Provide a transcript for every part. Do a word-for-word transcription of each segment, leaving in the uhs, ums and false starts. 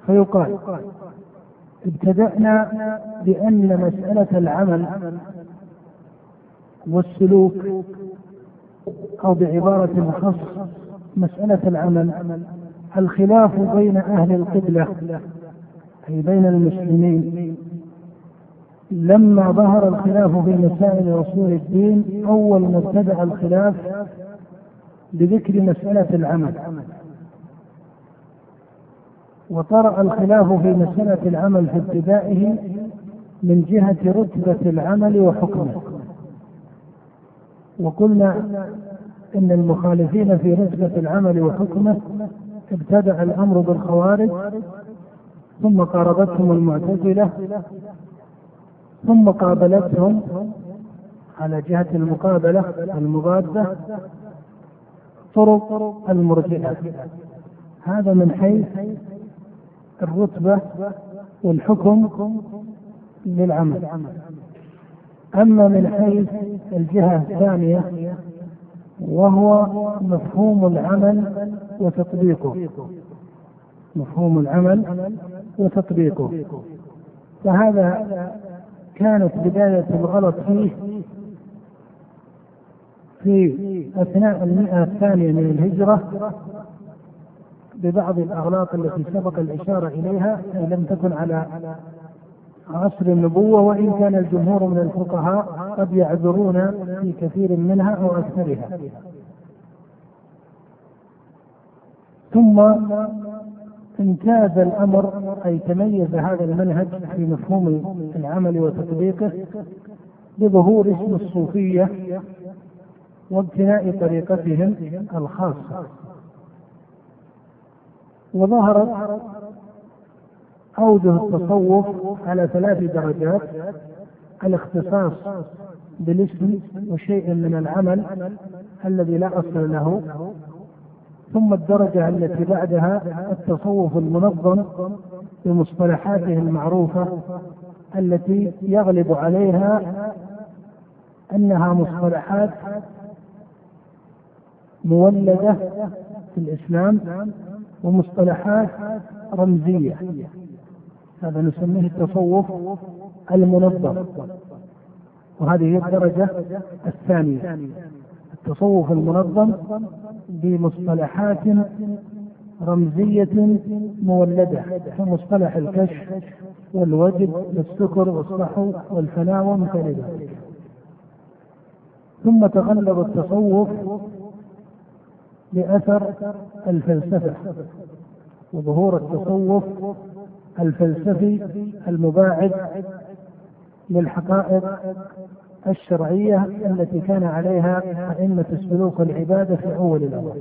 فيقال ابتدأنا بأن مسألة العمل والسلوك، أو بعبارة أخص مسألة العمل، الخلاف بين أهل القبلة أي بين المسلمين لما ظهر الخلاف في مسائل أصول الدين. أول ما ابتدأ الخلاف بذكر مسألة العمل، وطرأ الخلاف في مسألة العمل في ابتدائه من جهة رتبة العمل وحكمه. وقلنا إن المخالفين في رتبة العمل وحكمه ابتدأ الأمر بالخوارج، ثم قاربتهم المعتزلة، ثم قابلتهم على جهة المقابلة المضادة طرق المرجئة. هذا من حيث الرتبة والحكم للعمل. أما من حيث الجهة الثانية وهو مفهوم العمل وتطبيقه، مفهوم العمل وتطبيقه، فهذا كانت بداية الغلط فيه في أثناء المئة الثانية من الهجرة ببعض الأغلاط التي سبق الإشارة إليها، أي لم تكن على عصر النبوة، وإن كان الجمهور من الفقهاء قد يعذرون في كثير منها أو أكثرها. ثم امتاز الأمر، أي تميز هذا المنهج في مفهوم العمل وتطبيقه بظهور اسم الصوفية وابتناء طريقتهم الخاصة. وظهرت أوجه التصوف على ثلاث درجات: الاختصاص بالاسم وشيء من العمل الذي لا أصل له، ثم الدرجة التي بعدها التصوف المنظم بمصطلحاته المعروفة التي يغلب عليها أنها مصطلحات مولدة في الإسلام ومصطلحات رمزية. هذا نسميه التصوف المنظم، وهذه هي الدرجة الثانية، التصوف المنظم بمصطلحات رمزية مولدة كمصطلح الكشف والوجد والسكر والصحو والفناء ومثل ذلك. ثم تغلب التصوف لأثر الفلسفة وظهور التصوف الفلسفي المباعد للحقائق الشرعية التي كان عليها أئمة السلوك والعبادة في أول الأمر.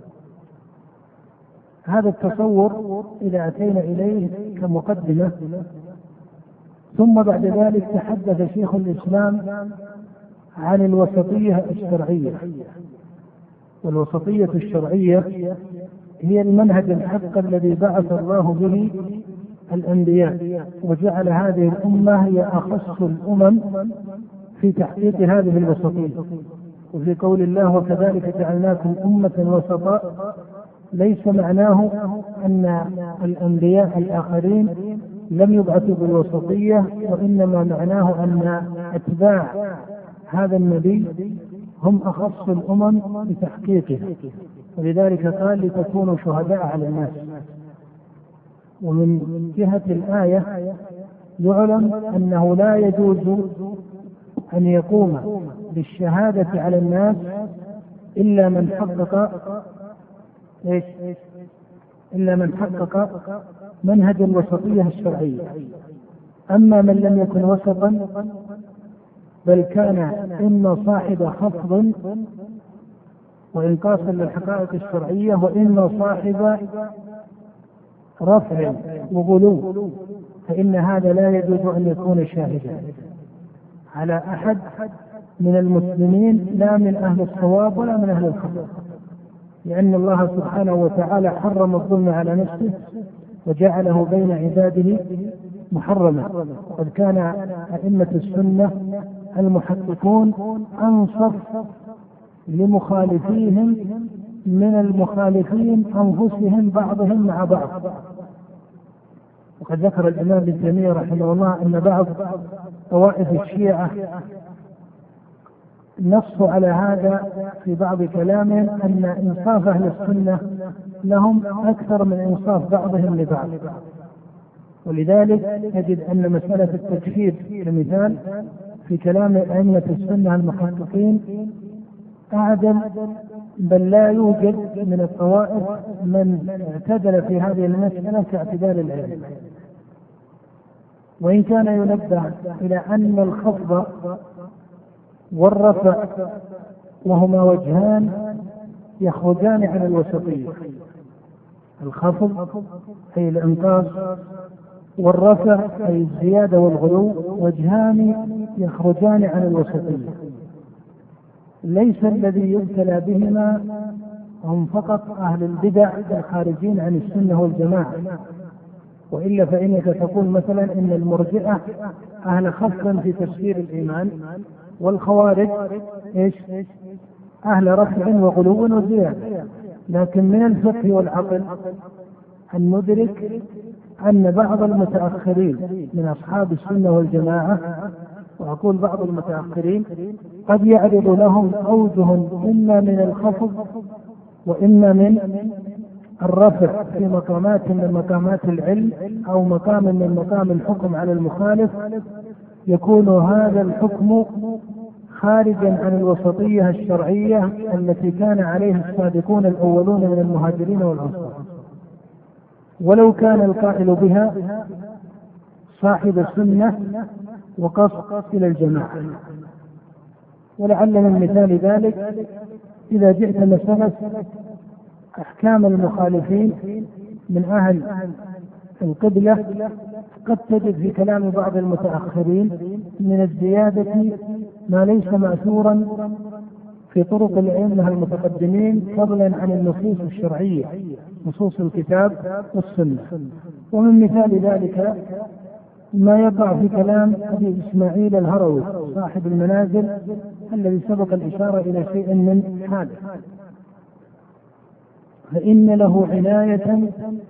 هذا التصور إذا أتينا إليه كمقدمة، ثم بعد ذلك تحدث شيخ الإسلام عن الوسطية الشرعية. والوسطية الشرعية هي المنهج الحق الذي بعث الله به الأنبياء، وجعل هذه الأمة هي أخص الأمم في تحقيق هذه الوسطية. وفي قول الله: وكذلك جعلناكم أمة وسطا، ليس معناه أن الأنبياء الآخرين لم يبعثوا بالوسطية، وإنما معناه أن أتباع هذا النبي هم أخص الأمم بتحقيقه، ولذلك قال: لتكونوا شهداء على الناس. ومن جهة الآية يعلم أنه لا يجوز أن يقوم بالشهادة على الناس إلا من حقق إيش؟ إلا من حقق منهج الوسطية الشرعية. أما من لم يكن وسطا بل كان إما صاحب خفض وإنقاصا للحقائق الشرعية، وإما صاحب رفع وغلو، فإن هذا لا يجوز أن يكون شاهدا على أحد من المسلمين، لا من أهل الصواب ولا من أهل الخطأ، لأن الله سبحانه وتعالى حرم الظلم على نفسه وجعله بين عباده محرما. وقد كان أئمة السنة المحققون أنصف لمخالفيهم من المخالفين أنفسهم بعضهم مع بعض. وقد ذكر الإمام ابن تيمية رحمه الله أن بعض طوائف الشيعة نصوا على هذا في بعض كلامهم، أن إنصاف أهل السنة لهم أكثر من إنصاف بعضهم لبعض. ولذلك تجد أن مسألة التكفير كمثال في كلام أئمة السنة المحققين أعدل، بل لا يوجد من الطوائف من اعتدل في هذه المسألة كاعتدال العلم. وإن كان ينبه إلى أن الخفض والرفع وهما وجهان يخرجان عن الوسطية، الخفض أي الإنقاص والرفع أي الزيادة والغلو وجهان يخرجان عن الوسطية. ليس الذي يبتلى بهما هم فقط أهل البدع الخارجين عن السنة والجماعة، وإلا فإنك تقول مثلا إن المرجئة أهل خفض في تفسير الإيمان، والخوارج إيش؟ أهل رفع وغلو وزيادة. لكن من الفقه والعقل أن ندرك أن بعض المتأخرين من أصحاب السنة والجماعة، وأقول بعض المتأخرين، قد يعرض لهم أوجه إما من الخفض وإما من الرفع في مقامات من مقامات العلم أو مقام من مقام الحكم على المخالف، يكون هذا الحكم خارجا عن الوسطية الشرعية التي كان عليها السابقون الأولون من المهاجرين والأنصار، ولو كان القائل بها صاحب السنة وقصد إلى الجماعة. ولعل من مثال ذلك إذا جئت مسألة أحكام المخالفين من أهل القبلة، قد تجد في كلام بعض المتأخرين من الزيادة ما ليس مأثورا في طرق الأئمة المتقدمين، فضلا عن النصوص الشرعية، نصوص الكتاب والسنة. ومن مثال ذلك ما يقع في كلام أبي إسماعيل الهروي صاحب المنازل الذي سبق الإشارة إلى شيء من هذا، فإن له عناية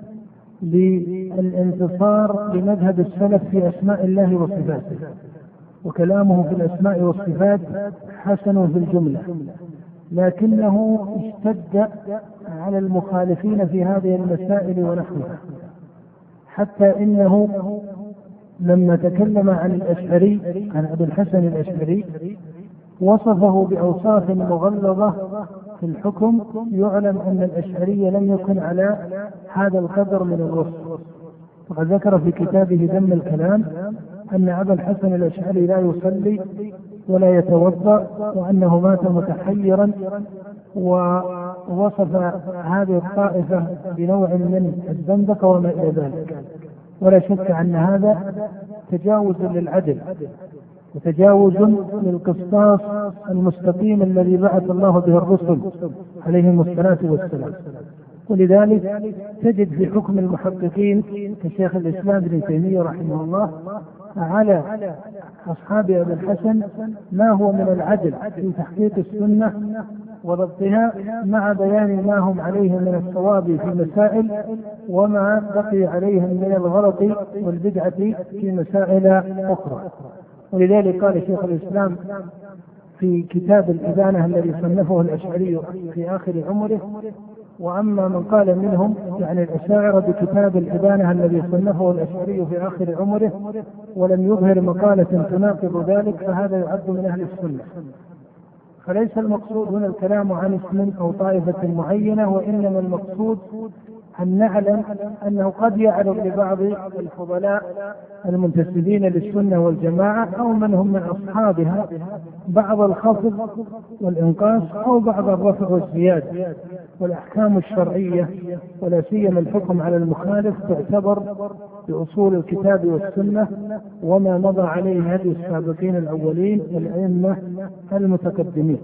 بالانتصار لمذهب السلف في أسماء الله وصفاته، وكلامه في الأسماء والصفات حسن في الجملة، لكنه اشتد على المخالفين في هذه المسائل ونحوها، حتى إنه لما تكلم عن الأشعري عن أبي الحسن الأشعري وصفه بأوصاف مغلظة في الحكم، يعلم أن الأشعري لم يكن على هذا القدر من الوصف. وقد ذكر في كتابه ذم الكلام أن أبا الحسن الأشعري لا يصلي ولا يتوضأ، وأنه مات متحيرا، ووصف هذه الطائفة بنوع من الزندقة وما إلى ذلك. ولا شك أن هذا تجاوز للعدل وتجاوز للقسطاس المستقيم الذي بعث الله به الرسل عليهم الصلاة والسلام. ولذلك تجد في حكم المحققين كشيخ الإسلام ابن تيمية رحمه الله على أصحاب أبي الحسن ما هو من العدل في تحقيق السنة وضبطها، مع بيان ما هم عليه من الصواب في مسائل وما بقي عليهم من الغلط والبدعة في مسائل أخرى. ولذلك قال شيخ الإسلام في كتاب الإبانة الذي صنفه الأشعري في آخر عمره: وأما من قال منهم يعني الأشاعرة بكتاب الإبانة الذي صنفه الأشعري في آخر عمره ولم يظهر مقالة تناقض ذلك، فهذا يعد من أهل السنة. فليس المقصود هنا الكلام عن اسم أو طائفة معينة، وإنما المقصود أن نعلم أنه قد يعرض لبعض الفضلاء المنتسبين للسنة والجماعة أو من هم من أصحابها بعض الخفض والإنقاص أو بعض الرفع والزيادة، والأحكام الشرعية ولا سيما الحكم على المخالف تعتبر بأصول الكتاب والسنة وما مضى عليه هدي السابقين الأولين والأئمة المتقدمين.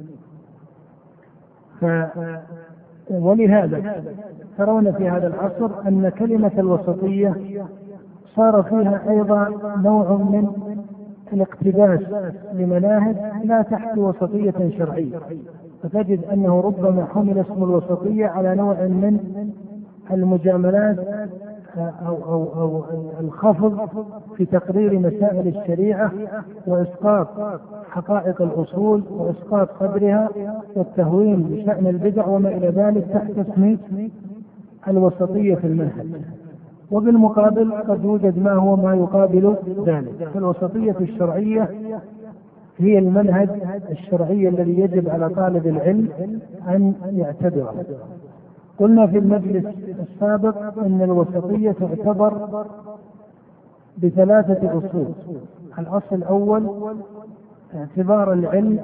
ف ولهذا ترون في هذا العصر أن كلمة الوسطية صار فيها أيضا نوع من الاقتباس لمناهج لا تحت وسطية شرعية، فتجد أنه ربما حمل اسم الوسطية على نوع من المجاملات أو, أو, أو الخفض في تقرير مسائل الشريعة وإسقاط حقائق الأصول وإسقاط قدرها والتهوين بشأن البدع وما إلى ذلك تحت اسم الوسطية في المنهج. وبالمقابل قد يوجد ما هو ما يقابل ذلك. فالوسطية الشرعية هي المنهج الشرعي الذي يجب على طالب العلم أن يعتبره. قلنا في المجلس السابق أن الوسطية تعتبر بثلاثة أصول. الأصل الأول اعتبار العلم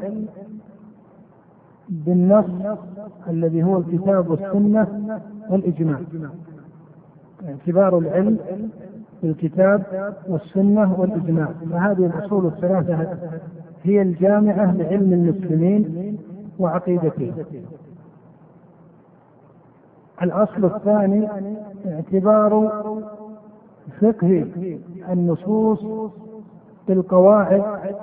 بالنص الذي هو الكتاب والسنة والإجماع، اعتبار العلم بالكتاب والسنة والإجماع. فهذه الأصول الثلاثة هي الجامعة لعلم المسلمين وعقيدتهم. الأصل الثاني اعتبار فقه النصوص بالقواعد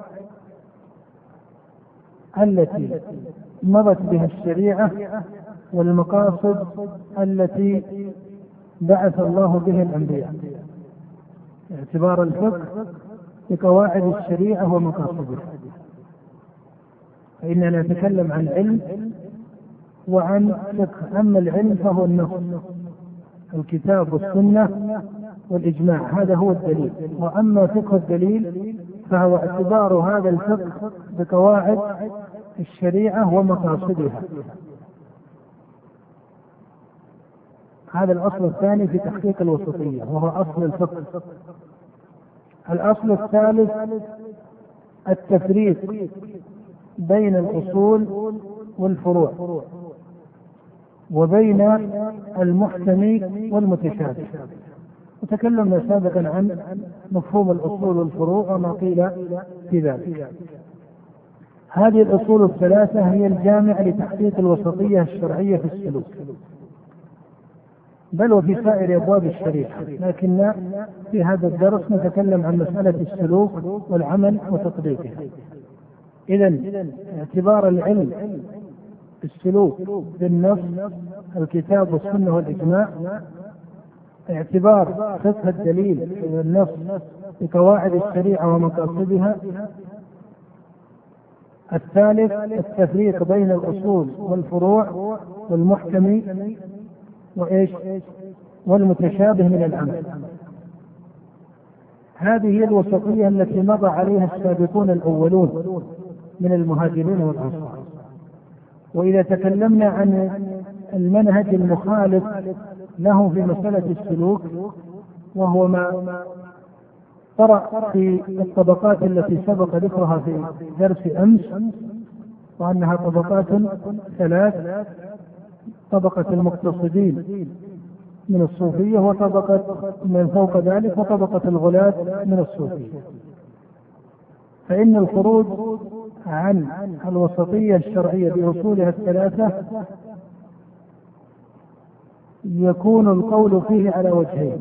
التي مضت بها الشريعة والمقاصد التي بعث الله بها الأنبياء. اعتبار الفقه بقواعد الشريعة ومقاصدها. فإننا نتكلم عن علم وعن فقه. أما العلم فهو النص، الكتاب والسنة والإجماع، هذا هو الدليل. وأما فقه الدليل فهو اعتبار هذا الفقه بقواعد الشريعة ومقاصدها. هذا الأصل الثاني في تحقيق الوسطية وهو أصل الفقه. الأصل الثالث التفريق بين الأصول والفروع وبين المحكم والمتشابه. وتكلمنا سابقا عن مفهوم الأصول والفروع وما قيل في ذلك. هذه الأصول الثلاثة هي الجامعة لتحقيق الوسطية الشرعية في السلوك، بل وفي سائر أبواب الشريعة، لكن في هذا الدرس نتكلم عن مسألة السلوك والعمل وتطبيقه. إذن اعتبار العلم بالسلوك بالنص الكتاب والسنة والإجماع، اعتبار فقه الدليل والنص بقواعد الشريعة ومقاصدها. الثالث التفريق بين الأصول والفروع والمحكم وإيش والمتشابه من العمل. هذه هي الوسطية التي مضى عليها السابقون الأولون من المهاجرين والأنصار. وإذا تكلمنا عن المنهج المخالف له في مسألة السلوك، وهو ما طرأ في الطبقات التي سبق ذكرها في درس أمس، وأنها طبقات ثلاث: طبقة المقتصدين من الصوفية، وطبقة من فوق ذلك، وطبقة الغلاة من الصوفية. فإن الخروج عن الوسطية الشرعية بأصولها الثلاثة يكون القول فيه على وجهين.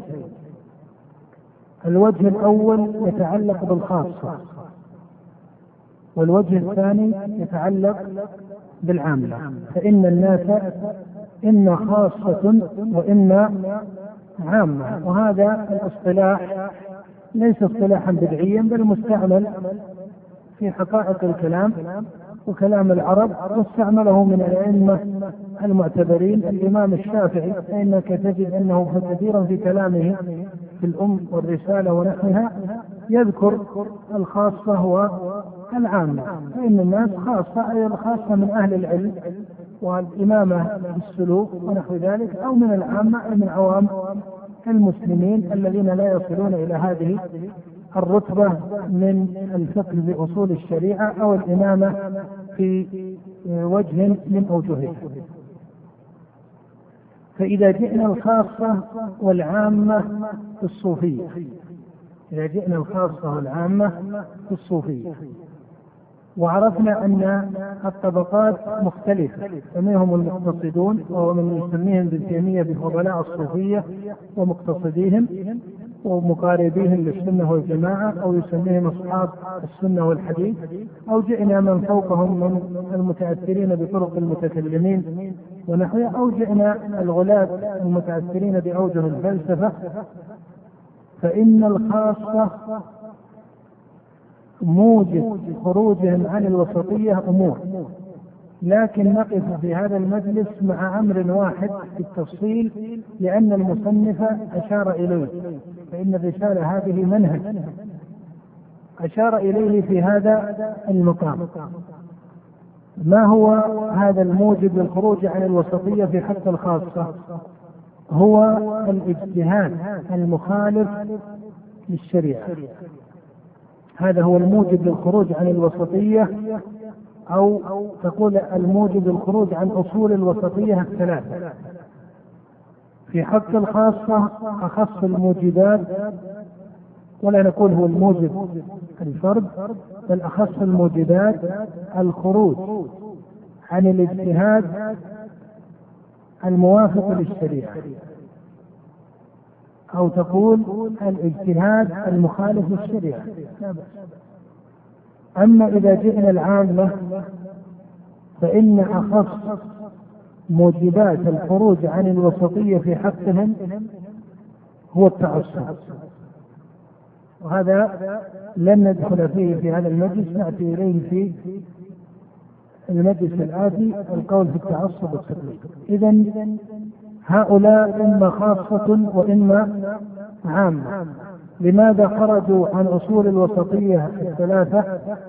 الوجه الأول يتعلق بالخاصة، والوجه الثاني يتعلق بالعامة. فإن الناس إما خاصة وإما عامة، وهذا الاصطلاح ليس اصطلاحا بدعيا بل مستعمل في حقائق الكلام وكلام العرب، واستعمله من الأئمة المعتبرين. الإمام الشافعي فإنك تجد أنه كثيرا في كلامه في الأم والرسالة ونحوها يذكر الخاصة والعامة. فإن الناس خاصة أي الخاصة من أهل العلم والإمامة بالسلوك ونحو ذلك، أو من العامة أي من عوام المسلمين الذين لا يصلون إلى هذه الرتبة من الفقه بأصول الشريعة أو الإمامة في وجه من أوجهها. فإذا جئنا الخاصة والعامة في الصوفية، إذا جئنا الخاصة والعامة في الصوفية وعرفنا أن الطبقات مختلفة، فمنهم المقتصدون وهو من يسميهم ابن تيمية بفضلاء الصوفية ومقتصديهم ومقاربيهم للسنة والجماعة، أو يسميهم أصحاب السنة والحديث، أو جئنا من فوقهم من المتأثرين بطرق المتكلمين ونحوها، أو جئنا الغلاة المتأثرين بأوجه الفلسفة، فإن الخاصة موجب خروجهم عن الوسطية أمور، لكن نقف في هذا المجلس مع أمر واحد في التفصيل، لأن المصنف أشار إليه، فإن الرسالة هذه منهج أشار إليه في هذا المقام. ما هو هذا الموجب للخروج عن الوسطية في حق الخاصة؟ هو الاجتهاد المخالف للشريعة، هذا هو الموجب للخروج عن الوسطية، أو تقول الموجب للخروج عن أصول الوسطية الثلاثة. في حق الخاصة أخص الموجبات، ولا نقول هو الموجب الفرد، بل أخص الموجبات الخروج عن الاجتهاد الموافق للشريعة، أو تقول الاجتهاد المخالف للشريعة. أما إذا جئنا العامة فإن أخص موجبات الخروج عن الوسطية في حقهم هو التعصب، وهذا لن ندخل فيه في هذا المجلس، نأتي إليه في المجلس الآتي، القول في التعصب والتقليد. إذن هؤلاء إما خاصة وإما عامة. لماذا خرجوا عن أصول الوسطية الثلاثة؟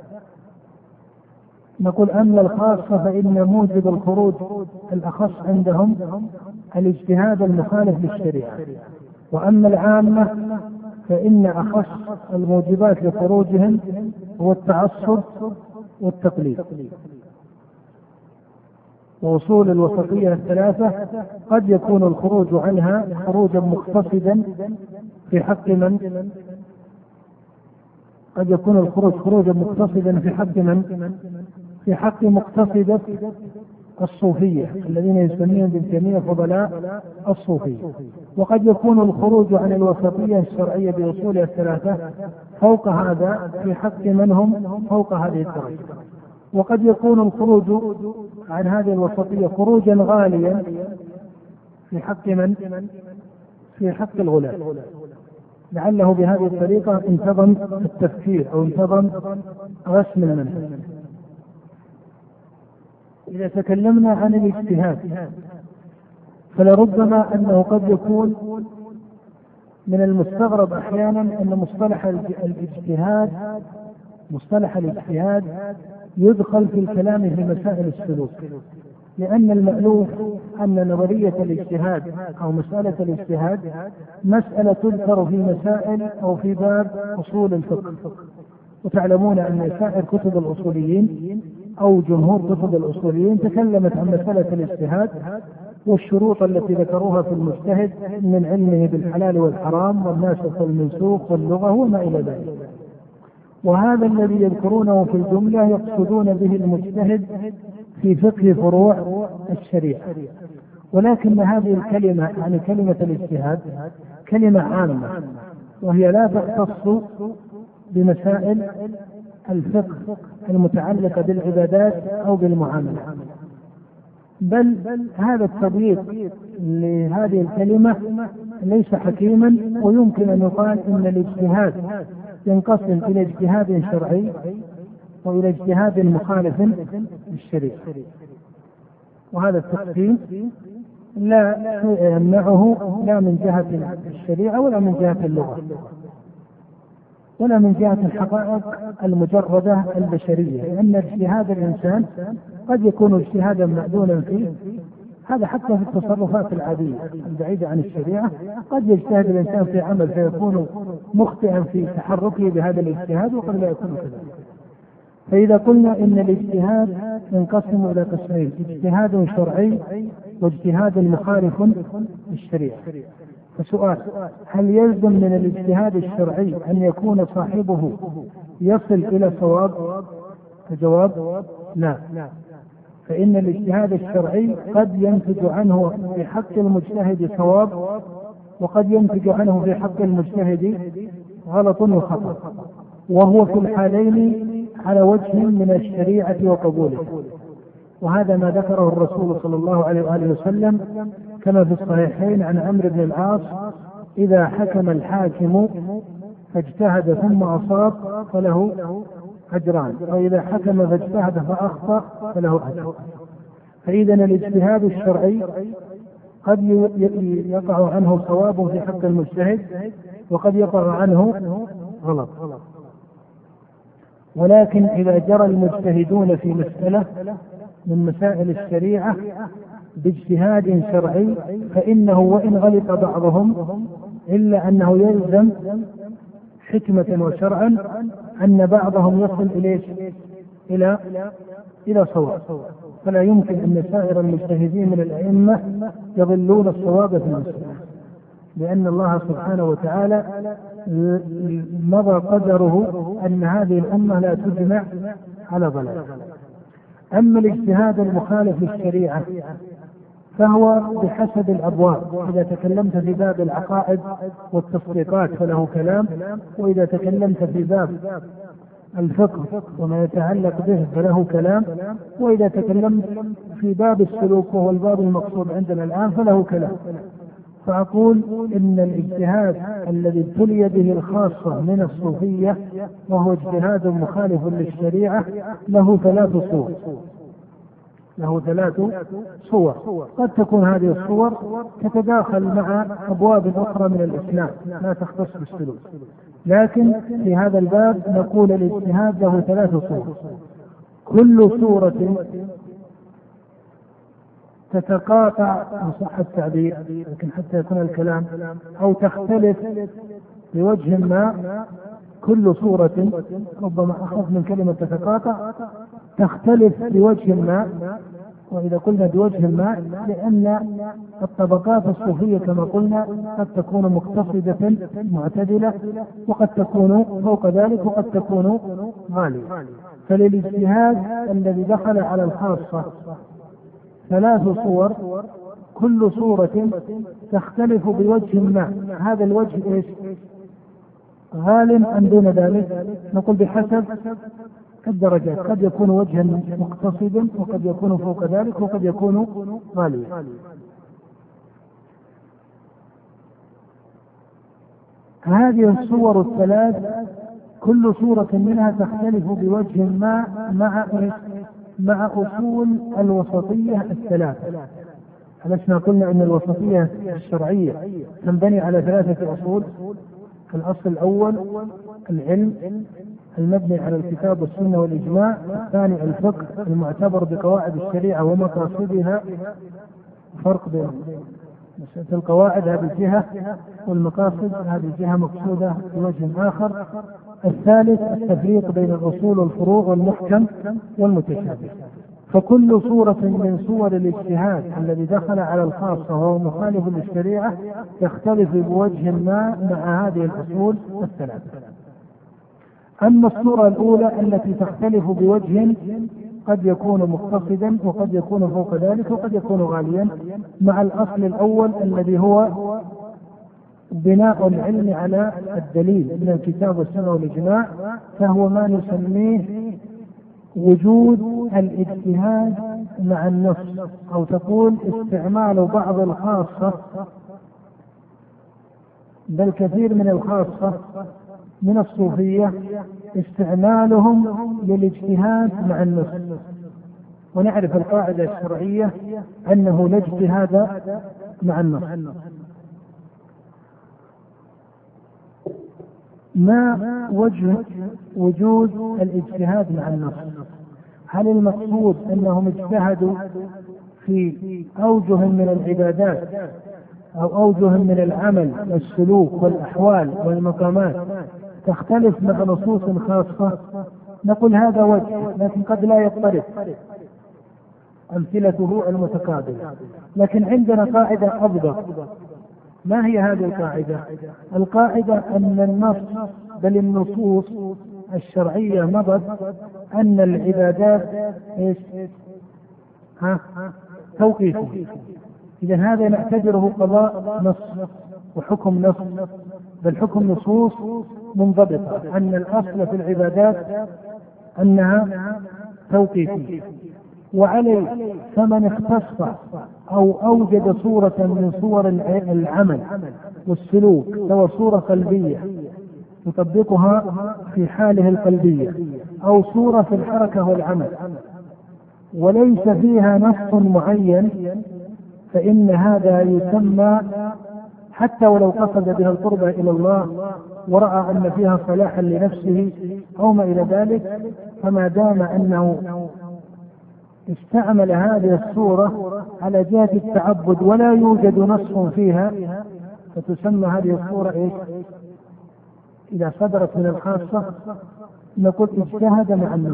نقول أما الخاصة فإن موجب الخروج الأخص عندهم الاجتهاد المخالف للشريعة، وأما العامة فإن أخص الموجبات لخروجهم هو التعصب والتقليد. وأصول الوسطية الثلاثة قد يكون الخروج عنها خروجا مقتصدا في حق من؟ قد يكون الخروج خروجا مقتصدا في حق من؟ في حق مقتصدة الصوفية الذين يسمون بابن تيمية فضلاء الصوفية. وقد يكون الخروج عن الوسطية الشرعية بأصولها الثلاثة فوق هذا في حق من هم فوق هذه الدرجة. وقد يكون الخروج عن هذه الوسطية خروجا غاليا في حق من؟ في حق الغلاة، لعله بهذه الطريقة انتظم التفكير أو انتظم رسم المنهج. إذا تكلمنا عن الاجتهاد فلربما أنه قد يكون من المستغرب أحيانا أن مصطلح الاجتهاد مصطلح الاجتهاد يدخل في الكلام في مسائل السلوك، لأن المألوف أن نظرية الاجتهاد أو مسألة الاجتهاد مسألة تذكر في مسائل أو في باب أصول الفقه. وتعلمون أن سائر كتب الأصوليين أو جمهور كتب الأصوليين تكلمت عن مسألة الاجتهاد والشروط التي ذكروها في المجتهد من علمه بالحلال والحرام والناسخ والمنسوخ واللغة وما إلى ذلك. وهذا الذي يذكرونه في الجملة يقصدون به المجتهد في فقه فروع الشريعة. ولكن هذه الكلمة يعني كلمة الاجتهاد كلمة عامة، وهي لا تختص بمسائل الفقه المتعلقة بالعبادات أو بالمعاملة، بل هذا التضييق لهذه الكلمة ليس حكيما. ويمكن أن يقال إن الاجتهاد ينقسم إلى اجتهاد شرعي وإلى اجتهاد مخالف للشريعة، وهذا التقسيم لا يمنعه لا من جهة الشريعة ولا من جهة اللغة ولا من جهة الحقائق المجردة البشرية، لأن اجتهاد الإنسان قد يكون اجتهادا مأذونا فيه، هذا حتى في التصرفات العادية البعيدة عن الشريعة قد يجتهد الإنسان في عمل فيكون مخطئا في تحركه بهذا الاجتهاد وقد لا يكون كذلك. فإذا قلنا إن الاجتهاد ينقسم إلى قسمين، اجتهاد شرعي واجتهاد مخالف للشريعة، فسؤال: هل يلزم من الاجتهاد الشرعي أن يكون صاحبه يصل إلى صواب؟ الجواب: لا، فإن الاجتهاد الشرعي قد ينتج عنه في حق المجتهد صواب، وقد ينتج عنه في حق المجتهد غلط وخطأ، وهو في الحالين على وجه من الشريعة وقبوله. وهذا ما ذكره الرسول صلى الله عليه وآله وسلم كما في الصحيحين عن عمرو بن العاص: إذا حكم الحاكم فاجتهد ثم أصاب فله أجران، وإذا حكم فاجتهد فأخطأ فله أجر. فإذا الاجتهاد الشرعي قد يقع عنه صواب في حق المجتهد، وقد يقع عنه غلط. ولكن إذا جرى المجتهدون في مسألة من مسائل الشريعة باجتهاد شرعي فإنه وإن غلط بعضهم إلا أنه يلزم حكمة وشرعا أن بعضهم يصل إليه إلى إلى صواب، فلا يمكن أن سائر المجتهدين من الأئمة يضلون الصواب في المسألة، لأن الله سبحانه وتعالى مضى قدره أن هذه الأمة لا تجمع على ضلال. أما الاجتهاد المخالف للشريعة فهو بحسب الأبواب، إذا تكلمت في باب العقائد والتصديقات فله كلام، وإذا تكلمت في باب الفقه وما يتعلق به فله كلام، وإذا تكلمت في باب السلوك وهو الباب المقصود عندنا الآن فله كلام. فأقول إن الاجتهاد الذي ابتلي به الخاصة من الصوفية وهو اجتهاد مخالف للشريعة له ثلاث صور له ثلاث صور قد تكون هذه الصور تتداخل مع أبواب أخرى من الإسلام لا تختص بالسلوك، لكن في هذا الباب نقول الاجتهاد له ثلاث صور. كل صورة تتقاطع إن صح التعبير، لكن حتى يكون الكلام، أو تختلف بوجه ما. كل صورة، ربما أخذ من كلمة تتقاطع، تختلف بوجه ما. وإذا قلنا بوجه ما لأن الطبقات الصوفية كما قلنا قد تكون مقتصدة معتدلة، وقد تكون فوق ذلك، وقد تكون غالية. فللاجتهاد الذي دخل على الخاصة ثلاث صور، كل صورة تختلف بوجه ما. هذا الوجه ايش؟ غالب أم دون ذلك؟ نقول بحسب الدرجات، قد يكون وجها مقتصدا، وقد يكون فوق ذلك، وقد يكون غاليا. هذه الصور الثلاث كل صورة منها تختلف بوجه ما مع مع أصول الوسطية الثلاثة. ألسنا قلنا أن الوسطية الشرعية تنبني على ثلاثة أصول؟ الأصل الأول العلم المبني على الكتاب والسنة والإجماع، الثاني الفقه المعتبر بقواعد الشريعة ومقاصدها، فرق بين القواعد هذه الجهة والمقاصد هذه الجهة مقصودة بوجه آخر، الثالث التفريق بين الأصول والفروع والمحكم والمتشابه. فكل صورة من صور الاجتهاد الذي دخل على الخاصة وهو مخالف للشريعة يختلف بوجه ما مع هذه الأصول الثلاثة. أما الصورة الأولى التي تختلف بوجه قد يكون مقتصدا، وقد يكون فوق ذلك، وقد يكون غاليا، مع الأصل الأول الذي هو بناء العلم على الدليل من الكتاب والسنة والإجماع، فهو ما نسميه وجود الاجتهاد مع النص، أو تقول استعمال بعض الخاصة بل كثير من الخاصة من الصوفية استعمالهم للاجتهاد مع النص. ونعرف القاعدة الشرعية أنه لا اجتهاد مع النص. ما وجه وجود الاجتهاد مع النص؟ هل المقصود أنهم اجتهدوا في أوجه من العبادات أو أوجه من العمل والسلوك والأحوال والمقامات تختلف مع نصوص خاصة؟ نقول هذا وجه، لكن قد لا يضطرب، أمثلته المتقابلة. لكن عندنا قاعدة أضبط. ما هي هذه القاعدة؟ القاعدة أن النص بل النصوص الشرعية مضت أن العبادات إيش؟ ها؟ توقيفية. إذا هذا نعتبره قضاء نص وحكم نص، بل حكم نصوص منضبطة، أن الأصل في العبادات أنها توقيفية. وعليه فمن اختص أو أوجد صورة من صور العمل والسلوك سواء صورة قلبية يطبقها في حاله القلبية أو صورة في الحركة والعمل وليس فيها نص معين، فإن هذا يسمى حتى ولو قصد بها القرب إلى الله ورأى أن فيها صلاحا لنفسه أو ما إلى ذلك، فما دام أنه استعمل هذه الصورة على جهة التعبد ولا يوجد نص فيها، فتسمى هذه الصورة إيش؟ إذا صدرت من الخاصة نقول اجتهد مع النص،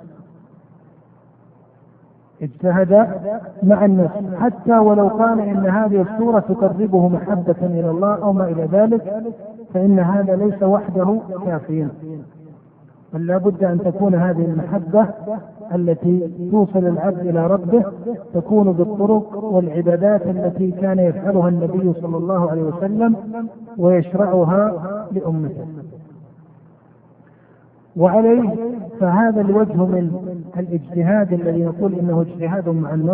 اجتهد مع النص حتى ولو قال إن هذه الصورة تقربه محبة إلى الله أو ما إلى ذلك، فإن هذا ليس وحده كافيا، بل لا بد أن تكون هذه المحبة التي توصل العبد إلى ربه تكون بالطرق والعبادات التي كان يفعلها النبي صلى الله عليه وسلم ويشرعها لأمته. وعليه فهذا الوجه من الاجتهاد الذي نقول إنه اجتهاد مع النص.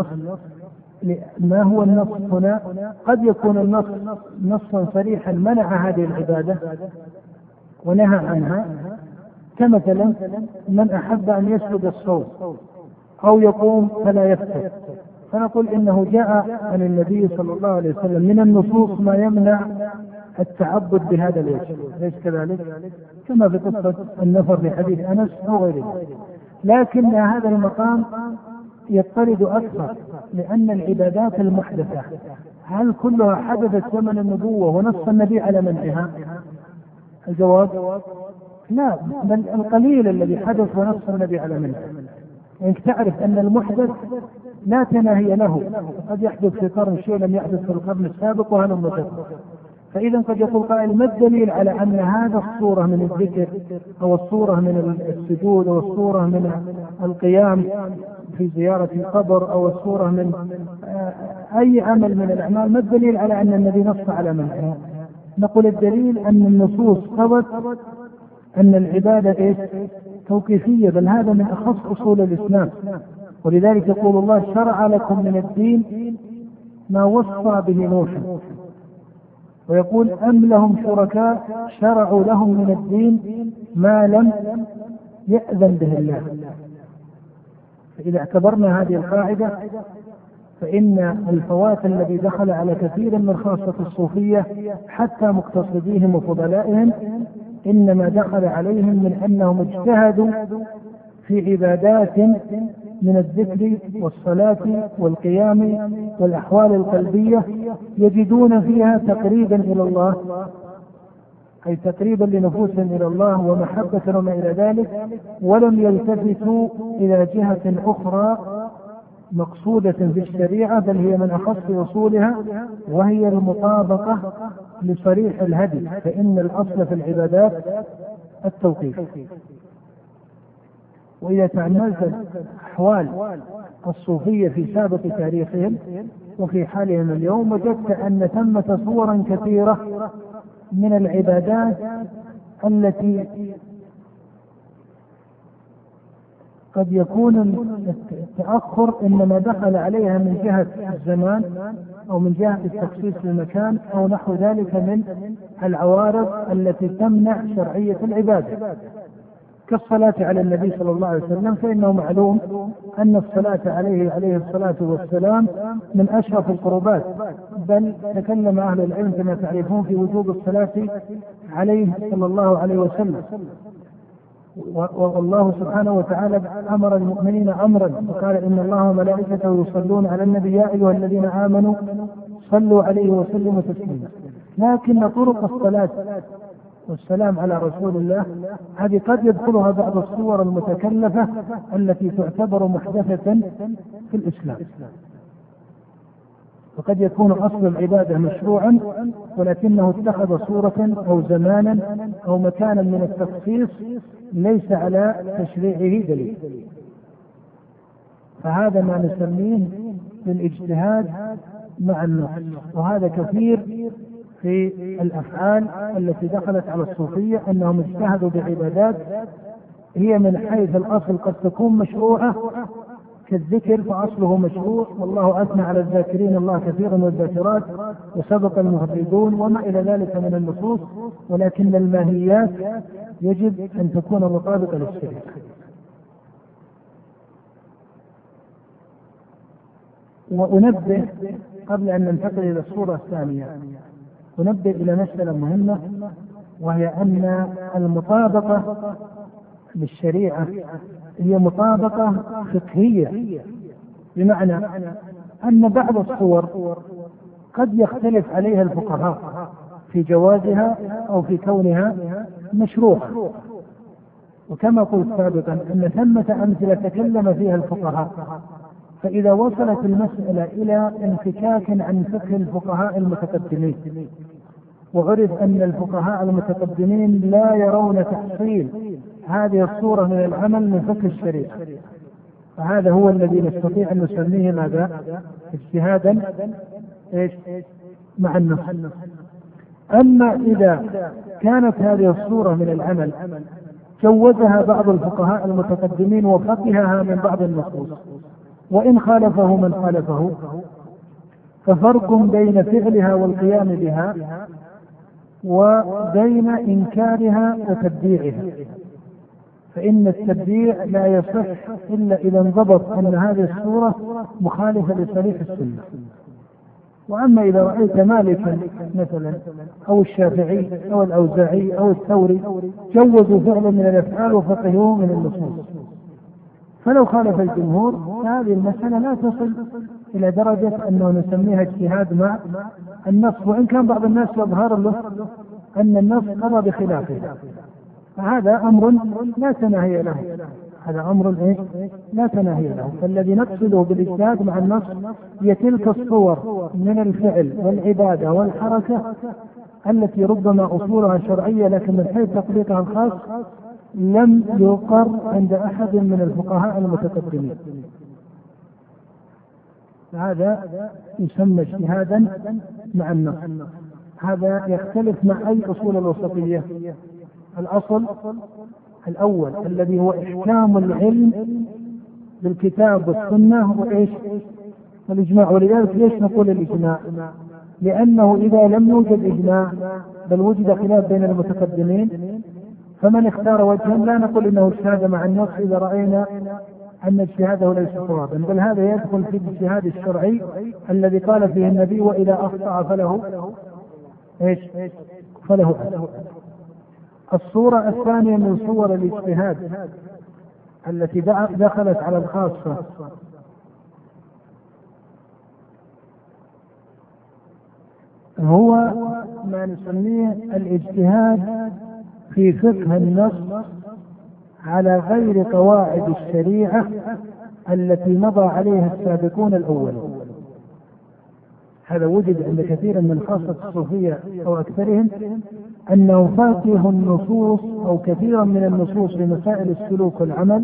ما هو النص هنا؟ قد يكون النص نصا صريحا منع هذه العبادة ونهى عنها، كمثلا من أحب أن يسجد الصوم أو يقوم فلا يفتر، فنقول إنه جاء عن النبي صلى الله عليه وسلم من النصوص ما يمنع التعبد بهذا الوجه، ليس كذلك؟ كما في قصة النفر في حديث أنس أو غيره. لكن هذا المقام يضطرد أكثر، لأن العبادات المحدثة هل كلها حدثت زمن النبوة ونص النبي على منعها؟ الجواب لا، بل القليل الذي حدث ونص النبي على منعه. إنك تعرف أن المحدث لا تناهي له، قد يحدث في قرن شيء لم يحدث في القرن السابق وهل متفق. فإذا قد يقول قائل ما الدليل على أن هذا الصورة من الذكر أو الصورة من السجود أو الصورة من القيام في زيارة القبر أو الصورة من أي عمل من الأعمال، ما الدليل على أن النبي نص على منعها؟ نقول الدليل أن النصوص قضت أن العبادة إيش؟ توقيفية، بل هذا من أخص أصول الإسلام. ولذلك يقول الله شرع لكم من الدين ما وصى به نوح، ويقول أم لهم شركاء شرعوا لهم من الدين ما لم يأذن به الله. فإذا اعتبرنا هذه القاعدة فإن الفوات الذي دخل على كثير من خاصة الصوفية حتى مقتصديهم وفضلائهم إنما دخل عليهم من أنهم اجتهدوا في عبادات من الذكر والصلاة والقيام والأحوال القلبية يجدون فيها تقريبا إلى الله، أي تقريبا لنفوسهم إلى الله ومحبة وما إلى ذلك، ولم يلتفتوا إلى جهة أخرى مقصودة في الشريعة، بل هي من أخص أصولها وهي المطابقة لصريح الهدي، فإن الأصل في العبادات التوقيف. وإذا تأملت أحوال الصوفية في سابق تاريخهم وفي حالهم اليوم وجدت أن ثمة صورا كثيرة من العبادات التي قد يكون التأخر إنما دخل عليها من جهة الزمان أو من جهة التخصيص للمكان أو نحو ذلك من العوارض التي تمنع شرعية العبادة، كالصلاة على النبي صلى الله عليه وسلم، فإنه معلوم أن الصلاة عليه عليه الصلاة والسلام من أشرف القربات، بل تكلم أهل العلم كما تعرفون في وجوب الصلاة عليه صلى الله عليه وسلم. والله سبحانه وتعالى أمر المؤمنين أمرا وقال إن الله وملائكته يصلون على النبي يا أيها الذين آمنوا صلوا عليه وسلموا تسليما. لكن طرق الصلاة والسلام على رسول الله هذه قد يدخلها بعض الصور المتكلفة التي تعتبر محدثة في الإسلام، وقد يكون أصل العبادة مشروعا ولكنه اتخذ صورة أو زمانا أو مكانا من التخصيص ليس على تشريعه دليل. فهذا ما نسميه بالاجتهاد مع النص، وهذا كثير في الأفعال التي دخلت على الصوفية أنهم اجتهدوا بعبادات هي من حيث الأصل قد تكون مشروعة كالذكر فأصله مشروع، والله أثنى على الذاكرين الله كثيرا والذاكرات وسبق المفردون وما إلى ذلك من النصوص، ولكن الماهيات يجب أن تكون مطابقة للشريعة. وأنبه قبل أن ننتقل إلى الصورة الثانية، أنبه إلى مسألة مهمة، وهي أن المطابقة للشريعة هي مطابقة فقهية، بمعنى أن بعض الصور قد يختلف عليها الفقهاء في جوازها أو في كونها مشروعة. وكما قلت سابقا أن ثمة أمثلة تكلم فيها الفقهاء، فإذا وصلت المسألة إلى انفكاك عن فقه الفقهاء المتقدمين، وعرف أن الفقهاء المتقدمين لا يرون تحصيل هذه الصورة من العمل من فقه الشريعة، فهذا هو الذي نستطيع أن نسميه ماذا؟ اجتهادا إيش؟ مع النص. أما إذا كانت هذه الصورة من العمل جوزها بعض الفقهاء المتقدمين وفقهها من بعض النصوص، وإن خالفه من خالفه، ففرق بين فعلها والقيام بها وبين إنكارها وتبديعها. فإن التبديع لا يصح إلا إذا انضبط أن هذه الصورة مخالفة لصريح السنة. وأما إذا رأيت مالكا مثلا أو الشافعي أو الأوزاعي أو الثوري جوزوا فعلا من الأفعال وفقهوه من النصوص، فلو خالف الجمهور فهذه المسألة لا تصل إلى درجة أنه نسميها اجتهاد مع النص، وإن كان بعض الناس يظهر له أن النص قضى بخلافه، فهذا أمر لا تناهي له، هذا أمر إيه؟ لا تناهي له. فالذي نقصده بالاجتهاد مع النص هي تلك الصور من الفعل والعبادة والحركة التي ربما أصولها شرعية، لكن من حيث تطبيقها الخاص لم يقر عند أحد من الفقهاء المتقدمين، هذا يسمى اجتهادا مع النص. هذا يختلف مع أي أصول الوسطية. الأصل الأول الذي هو إحكام العلم بالكتاب والسنة وإيش والإجماع. ولذلك ليش نقول الإجماع؟ لأنه إذا لم يوجد إجماع بل وجد خلاف بين المتقدمين، فمن اختار وجها لا نقول إنه اجتهاد مع النص إذا رأينا أن اجتهاده ليس صوابا، بل هذا يدخل في الاجتهاد الشرعي الذي قال فيه النبي وإذا أخطأ فله إيش فله أجر. الصورة الثانية من صور الاجتهاد التي دخلت على الخاصة هو ما نسميه الاجتهاد في فقه النص على غير قواعد الشريعة التي مضى عليها السابقون الأولون. هذا وجد عند كثير من خاصة الصوفية أو أكثرهم أنه فاقه النصوص أو كثيرا من النصوص لمسائل السلوك والعمل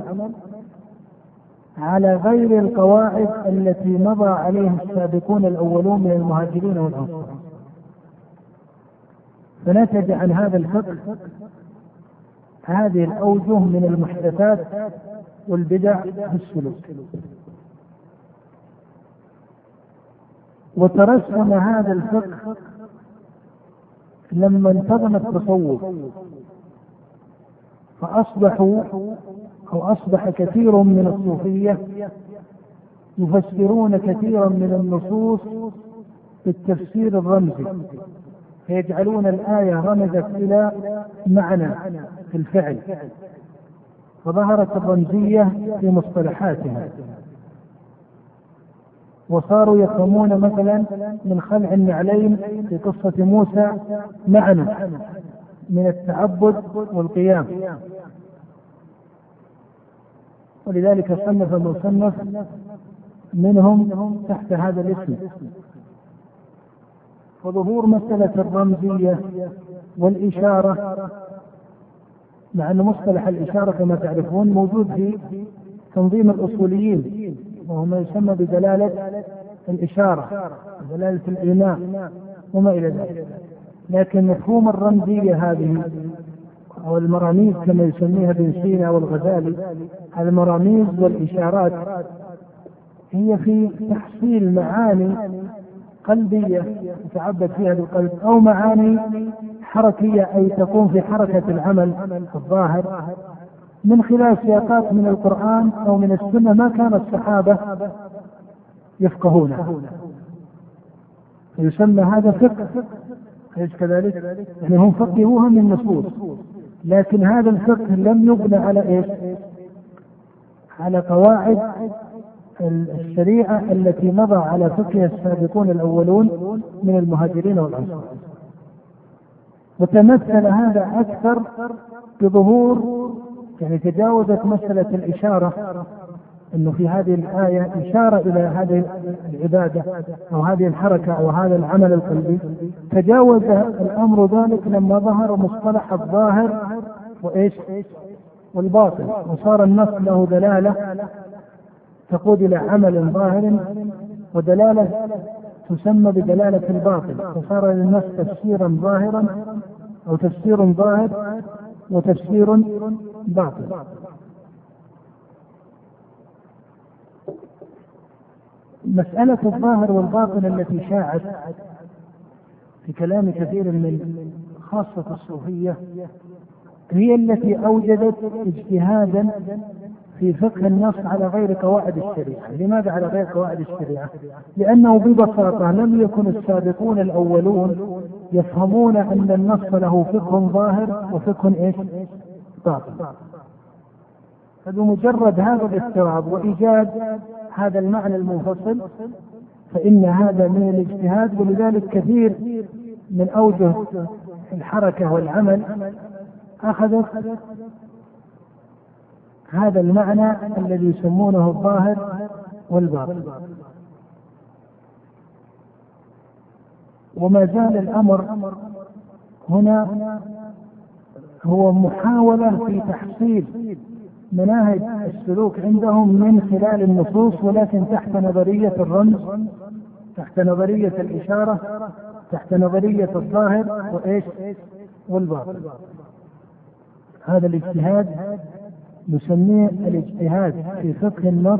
على غير القواعد التي مضى عليها السابقون الأولون من المهاجرين والأنصار، فنتج عن هذا الفقه هذه الأوجه من المحدثات والبدع في السلوك. وترسم هذا الفقه لما انتظم التصوف، فأصبحوا أو أصبح كثير من الصوفية يفسرون كثيرا من النصوص بالتفسير الرمزي، فيجعلون الآية رمزت إلى معنى في الفعل، فظهرت الرمزية في مصطلحاتها، وصاروا يفهمون مثلا من خلع النعلين في قصة موسى معنى من التعبد والقيام. ولذلك صنف المصنف منهم تحت هذا الاسم. وظهور مسألة الرمزية والإشارة، مع أن مصطلح الإشارة كما تعرفون موجود في تنظيم الأصوليين، وهو ما يسمى بدلالة الإشارة، دلالة الإيماء وما إلى ذلك. لكن مفهوم الرمزية هذه أو المراميز كما يسميها ابن سينا والغزالي، المراميز والإشارات هي في تحصيل معاني قلبية يتعبد فيها بالقلب، أو معاني حركية أي تكون في حركة العمل الظاهر من خلال سياقات من القرآن أو من السنة ما كان الصحابة يفقهونه، يسمى هذا فقه. أليس كذلك؟ يعني هم فقهوها من نصوص، لكن هذا الفقه لم يبنى على إيش؟ على قواعد الشريعة التي مضى على فقه السابقون الأولون من المهاجرين والأنصار. وتمثل هذا أكثر بظهور، يعني تجاوزت مسألة الإشارة، أنه في هذه الآية إشارة إلى هذه العبادة أو هذه الحركة أو هذا العمل القلبي، تجاوز الأمر ذلك لما ظهر مصطلح الظاهر وإيش والباطن، وصار النص له دلالة تقود إلى عمل ظاهر ودلالة تسمى بدلالة الباطن، فصار للنص تفسيرا ظاهرا أو تفسير ظاهر وتفسير باطن. مسألة الظاهر والباطن التي شاعت في كلام كثير من خاصة الصوفية هي التي أوجدت اجتهادا في فقه النص على غير قواعد الشريعة. لماذا على غير قواعد الشريعة؟ لأنه ببساطة لم يكن السابقون الأولون يفهمون أن النص له فقه ظاهر وفقه إيش؟ باطن. فبمجرد هذا الاضطراب وإيجاد هذا المعنى المنفصل فإن هذا من الاجتهاد، ولذلك كثير من أوجه الحركة والعمل أخذت هذا المعنى الذي يسمونه الظاهر والباطن. وما زال الأمر هنا هو محاولة في تحصيل مناهج السلوك عندهم من خلال النصوص، ولكن تحت نظرية الرمز، تحت نظرية الإشارة، تحت نظرية الظاهر وإيش والباطن. هذا الاجتهاد نسميه الاجتهاد في فقه النص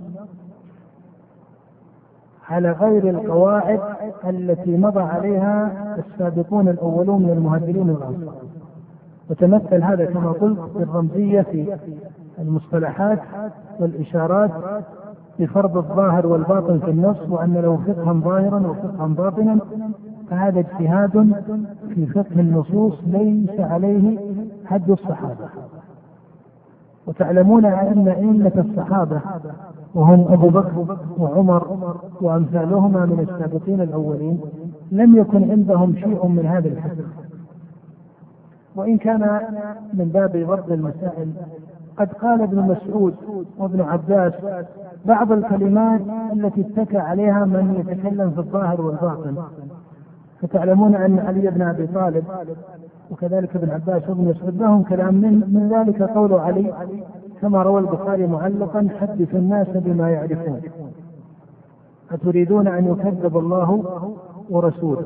على غير القواعد التي مضى عليها السابقون الأولون من المهاجرين والأنصار. وتمثل هذا كما قلت بالرمزية في المصطلحات والإشارات بفرض الظاهر والباطن في النص، وأن له فقها ظاهرا وفقها باطنا. فهذا اجتهاد في فقه النصوص ليس عليه حد الصحابة. وتعلمون أن أئمة الصحابة وهم أبو بكر وعمر وأمثالهما من السابقين الأولين لم يكن عندهم شيء من هذا الحد، وإن كان من باب رد المسائل قد قال ابن مسعود وابن عباس بعض الكلمات التي اتكى عليها من يتكلم في الظاهر والباطن. فتعلمون أن علي بن أبي طالب وكذلك ابن عباس وابن مسعود لهم كلام من, من ذلك قول علي كما روى البخاري معلقا: حدث الناس بما يعرفون أتريدون أن يكذب الله ورسوله.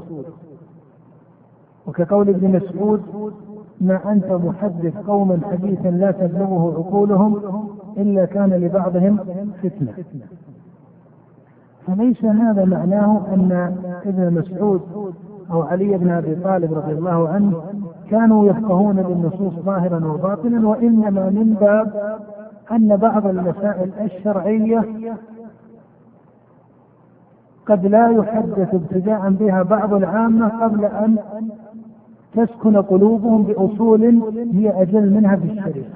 وكقول ابن مسعود: ما أنت محدث قوما حديثا لا تبلغه عقولهم إلا كان لبعضهم فتنة. فليس هذا معناه أن ابن مسعود أو علي بن أبي طالب رضي الله عنه كانوا يفقهون بالنصوص ظاهرا وباطنا، وإنما من باب أن بعض المسائل الشرعية قد لا يحدث ابتداء بها بعض العامة قبل أن تسكن قلوبهم بأصول هي أجل منها في الشريعة.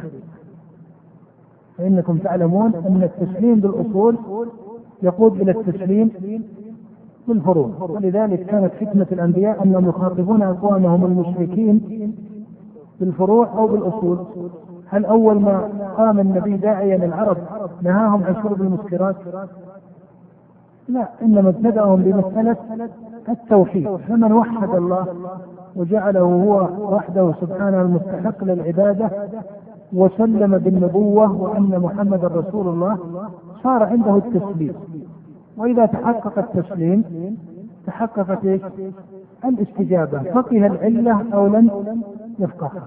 فإنكم تعلمون أن التسليم بالأصول يقود إلى التسليم بالفروع، ولذلك كانت فتنة الأنبياء أنهم يخاطبون أقوامهم المشركين بالفروع أو بالأصول. هل أول ما قام النبي داعيا للعرب نهاهم عن شرب المسكرات؟ لا، إنما ابتدأهم بمسألة التوحيد. فمن وحد الله وجعله هو وحده سبحانه المستحق للعبادة وسلم بالنبوة وأن محمد رسول الله صار عنده التسليم. وإذا تحقق التسليم تحققت إيش؟ الاستجابة، فقه العلة أو لم يفقهها.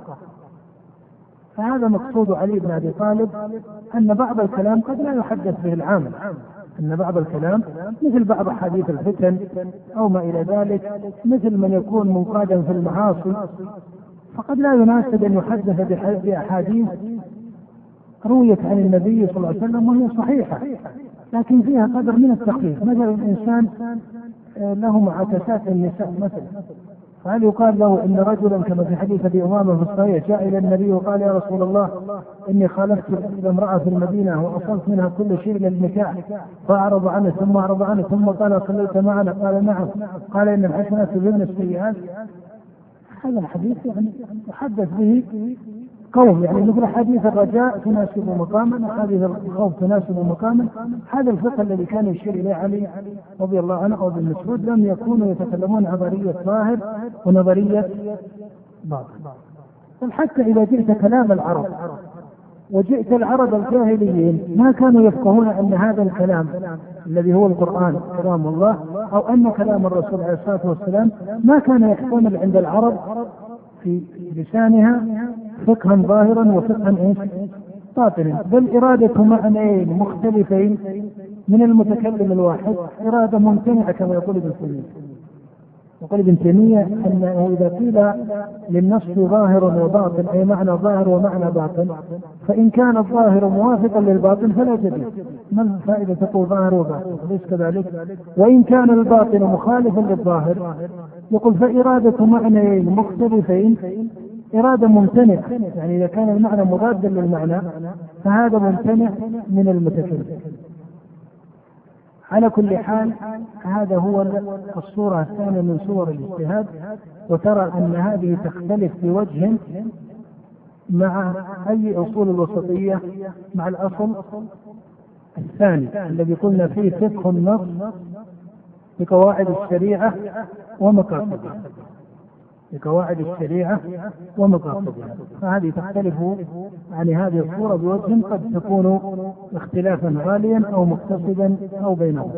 فهذا مقصود علي بن أبي طالب، أن بعض الكلام قد لا يحدث به العامة، أن بعض الكلام مثل بعض حديث الفتن أو ما إلى ذلك، مثل من يكون منقادا في المعاصي، فقد لا يناسب أن يحدث بأحاديث رويت عن النبي صلى الله عليه وسلم وهي صحيحة لكن فيها قدر من التخفيف. مثلا الإنسان له معاكسات النساء مثلا، فهل يقال له إن رجلا كما في حديث أبي أمامة في الصحيح جاء إلى النبي وقال يا رسول الله إني خالفت امرأة في المدينة وأصلت منها كل شيء للنكاح، فأعرض عنه ثم أعرض عنه ثم قال صليت معنا؟ قال نعم. قال إن الحسنات تذهبن السيئات. هذا الحديث يعني يحدث به قوم، يعني مثل حديث الرجاء تناسب مقاما، حديث الخوف تناسب مقاما. هذا الفقه الذي كان يشير إليه علي رضي الله عنه أو ابن مسعود، لم يكونوا يتكلمون نظرية ظاهر ونظرية باطن. بل حتى إذا جئت كلام العرب وجئت العرب الجاهليين ما كانوا يفقهون أن هذا الكلام الذي هو القرآن كلام الله أو أن كلام الرسول عليه الصلاة والسلام ما كان يحتمل عند العرب في لسانها فقها ظاهرا وفقها باطنا، بل إرادة معنيين مختلفين من المتكلم الواحد إرادة ممتنعة كما يقول ابن تيمية. يقول ابن تيمية أنه إذا قيل للنص ظاهر وباطن أي معنى ظاهر ومعنى باطن، فإن كان الظاهر موافقا للباطن فلا جديد، ما الفائدة تقول ظاهر وباطن؟ ليس كذلك. وإن كان الباطن مخالفا للظاهر يقول فإرادة معنيين مختلفين إرادة ممتنعة، يعني إذا كان المعنى مضادا للمعنى فهذا ممتنع من المتكلم. على كل حال هذا هو الصورة الثانية من صور الاجتهاد، وترى أن هذه تختلف بوجه مع أي أصول الوسطية مع الأصل الثاني الذي قلنا فيه فقه النص بقواعد الشريعة ومقاصدها، بقواعد الشريعة ومقاصدها. فهذه تختلف عن هذه الصورة بوجه قد تكون اختلافا غاليا أو مقتصدا أو بينهم.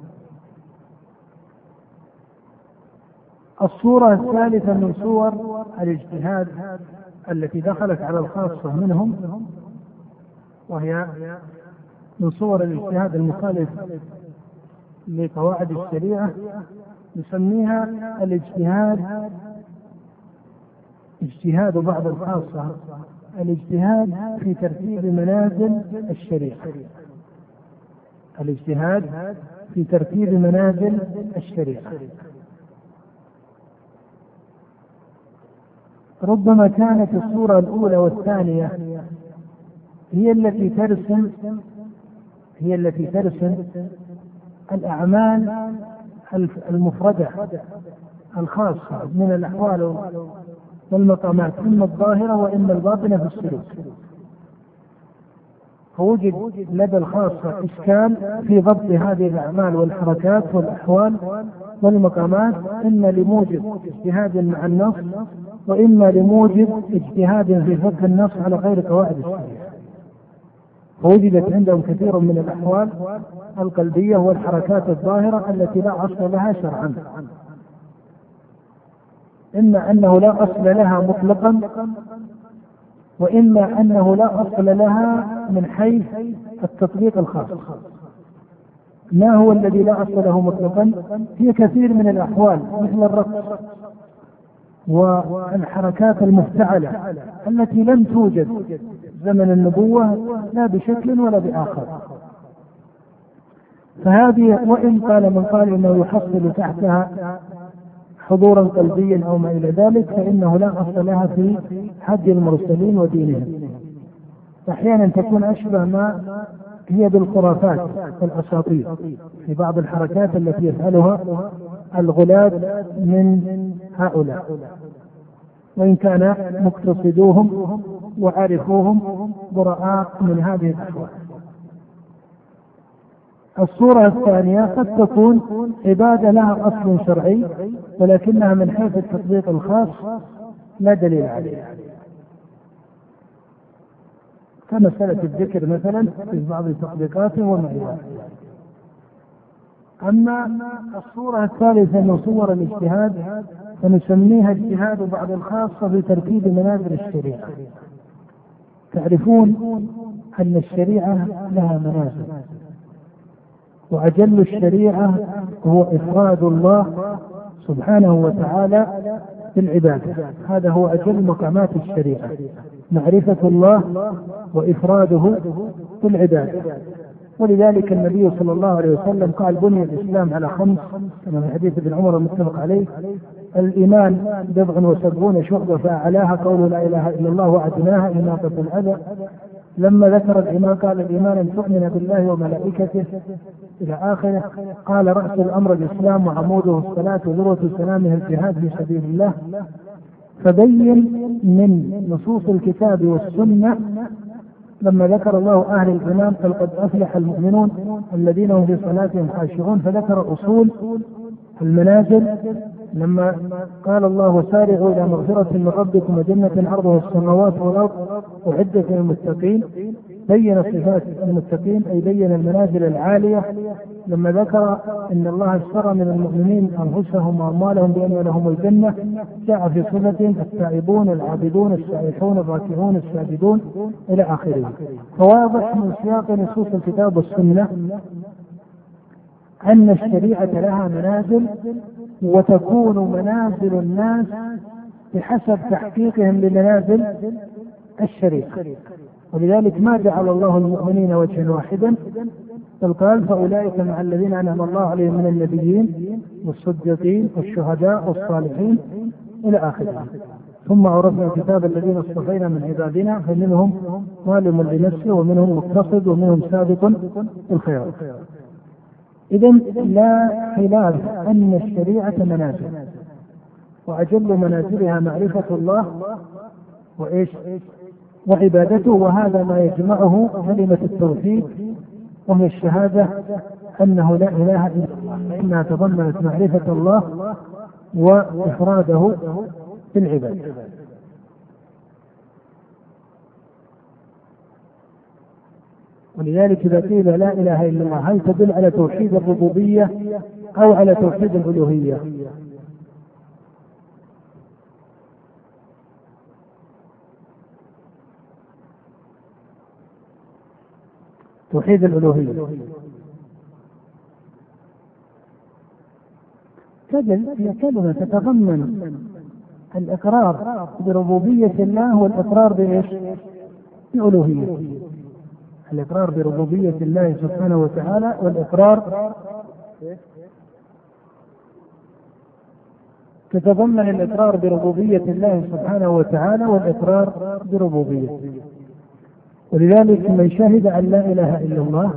الصورة الثالثة من صور الاجتهاد التي دخلت على الخاصة منهم، وهي من صور الاجتهاد المخالف لقواعد الشريعة، نسميها الاجتهاد اجتهاد بعض الخاصة، الاجتهاد في ترتيب منازل الشريعة، الاجتهاد في ترتيب منازل الشريعة. ربما كانت الصورة الأولى والثانية هي التي ترسم هي التي ترسم الأعمال المفردة الخاصة من الأحوال والمقامات، إما الظاهرة وإما الباطنة في السلوك. فوجد لدى الخاصة إشكال في ضبط هذه الأعمال والحركات والأحوال والمقامات، إما لموجب اجتهاد مع النص وإما لموجب اجتهاد في فقه النص على غير قواعد الشريعة. فوجدت عندهم كثير من الأحوال القلبية والحركات الظاهرة التي لا أصل لها شرعا، إما أنه لا أصل لها مطلقا وإما أنه لا أصل لها من حيث التطبيق الخاص. ما هو الذي لا أصل له مطلقا؟ هي كثير من الأحوال مثل الرقص والحركات المفتعلة التي لم توجد زمن النبوة لا بشكل ولا بآخر. فهذه وإن قال من قال إنه يحصل تحتها حضورا قلبيا أو ما إلى ذلك، فإنه لا أصل لها في حد المرسلين ودينهم. أحيانا تكون أشبه ما هي بالخرافات والأساطير في بعض الحركات التي يفعلها الغلاة من هؤلاء، وإن كان مقتصدوهم وعارفوهم براء من هذه الأحوال. الصورة الثانية قد تكون عبادة لها أصل شرعي ولكنها من حيث التطبيق الخاص لا دليل عليه، كمسألة الذكر مثلا في بعض التطبيقات وما إلى ذلك. أما الصورة الثالثة من صور الاجتهاد فنسميها اجتهاد بعض الخاصة في ترتيب منازل الشريعة. تعرفون أن الشريعة لها منازل، وأجل الشريعة هو إفراد الله سبحانه وتعالى بالعبادة. هذا هو أجل مقامات الشريعة، معرفة الله وإفراده بالعبادة. ولذلك النبي صلى الله عليه وسلم قال بني الإسلام على خمس، كما في حديث ابن عمر المتفق عليه: الإيمان بضع وسبعون شعبة فأعلاها قول لا إله إلا الله وأدناها إماطة الأذى. لما ذكر الإيمان قال: الإيمان أن تؤمن بالله وملائكته إلى آخره. قال: رأس الأمر الإسلام وعموده الصلاة وذروة سلامه الجهاد في سبيل الله. فبين من نصوص الكتاب والسنة لما ذكر الله أهل الإيمان قال: قد أفلح المؤمنون الذين هم في صلاتهم خاشعون، فذكر أصول المنازل. لما قال الله: وسارعوا إلى مغفرة من ربكم وجنة عرضها السماوات والأرض أعدت للمتقين، بين صفات المتقين أي بين المنازل العالية. لما ذكر إن الله اشترى من المؤمنين أنفسهم وأموالهم بأن لهم الجنة، جاء في صفتهم التائبون العابدون السائحون الراكعون الساجدون إلى آخره. فواضح من سياق نصوص الكتاب والسنة أن الشريعة لها منازل، وتكون منازل الناس بحسب تحقيقهم لمنازل الشريعة. ولذلك ما جعل الله المؤمنين وجها واحدا، بل قال: فأولئك مع الذين أنعم الله عليهم من النبيين والصديقين والشهداء والصالحين إلى آخره. ثم عرفنا الكتاب الذين اصطفينا من عبادنا فمنهم ظالم لنفسه ومنهم مقتصد ومنهم سابق بالخيرات. إذن لا خلاف أن الشريعة منازل، وأجل منازلها معرفة الله وإيش وعبادته، وهذا ما يجمعه كلمة التوحيد، وهي الشهادة أنه لا إله إلا الله، إنها تضمنت معرفة الله وإفراده بالعبادة. ولذلك إذا قيل لا إله إلا الله هل تدل على توحيد الربوبية أو على توحيد الألوهية؟ توحيد الألوهية هي كلمة تتضمن الإقرار بربوبية الله والإقرار بإيش؟ بألوهية. الإقرار بربوبية الله سبحانه وتعالى والإقرار تتضمن الإقرار بربوبية الله سبحانه وتعالى والإقرار بربوبيته. ولذلك من شهد أن لا إله إلا الله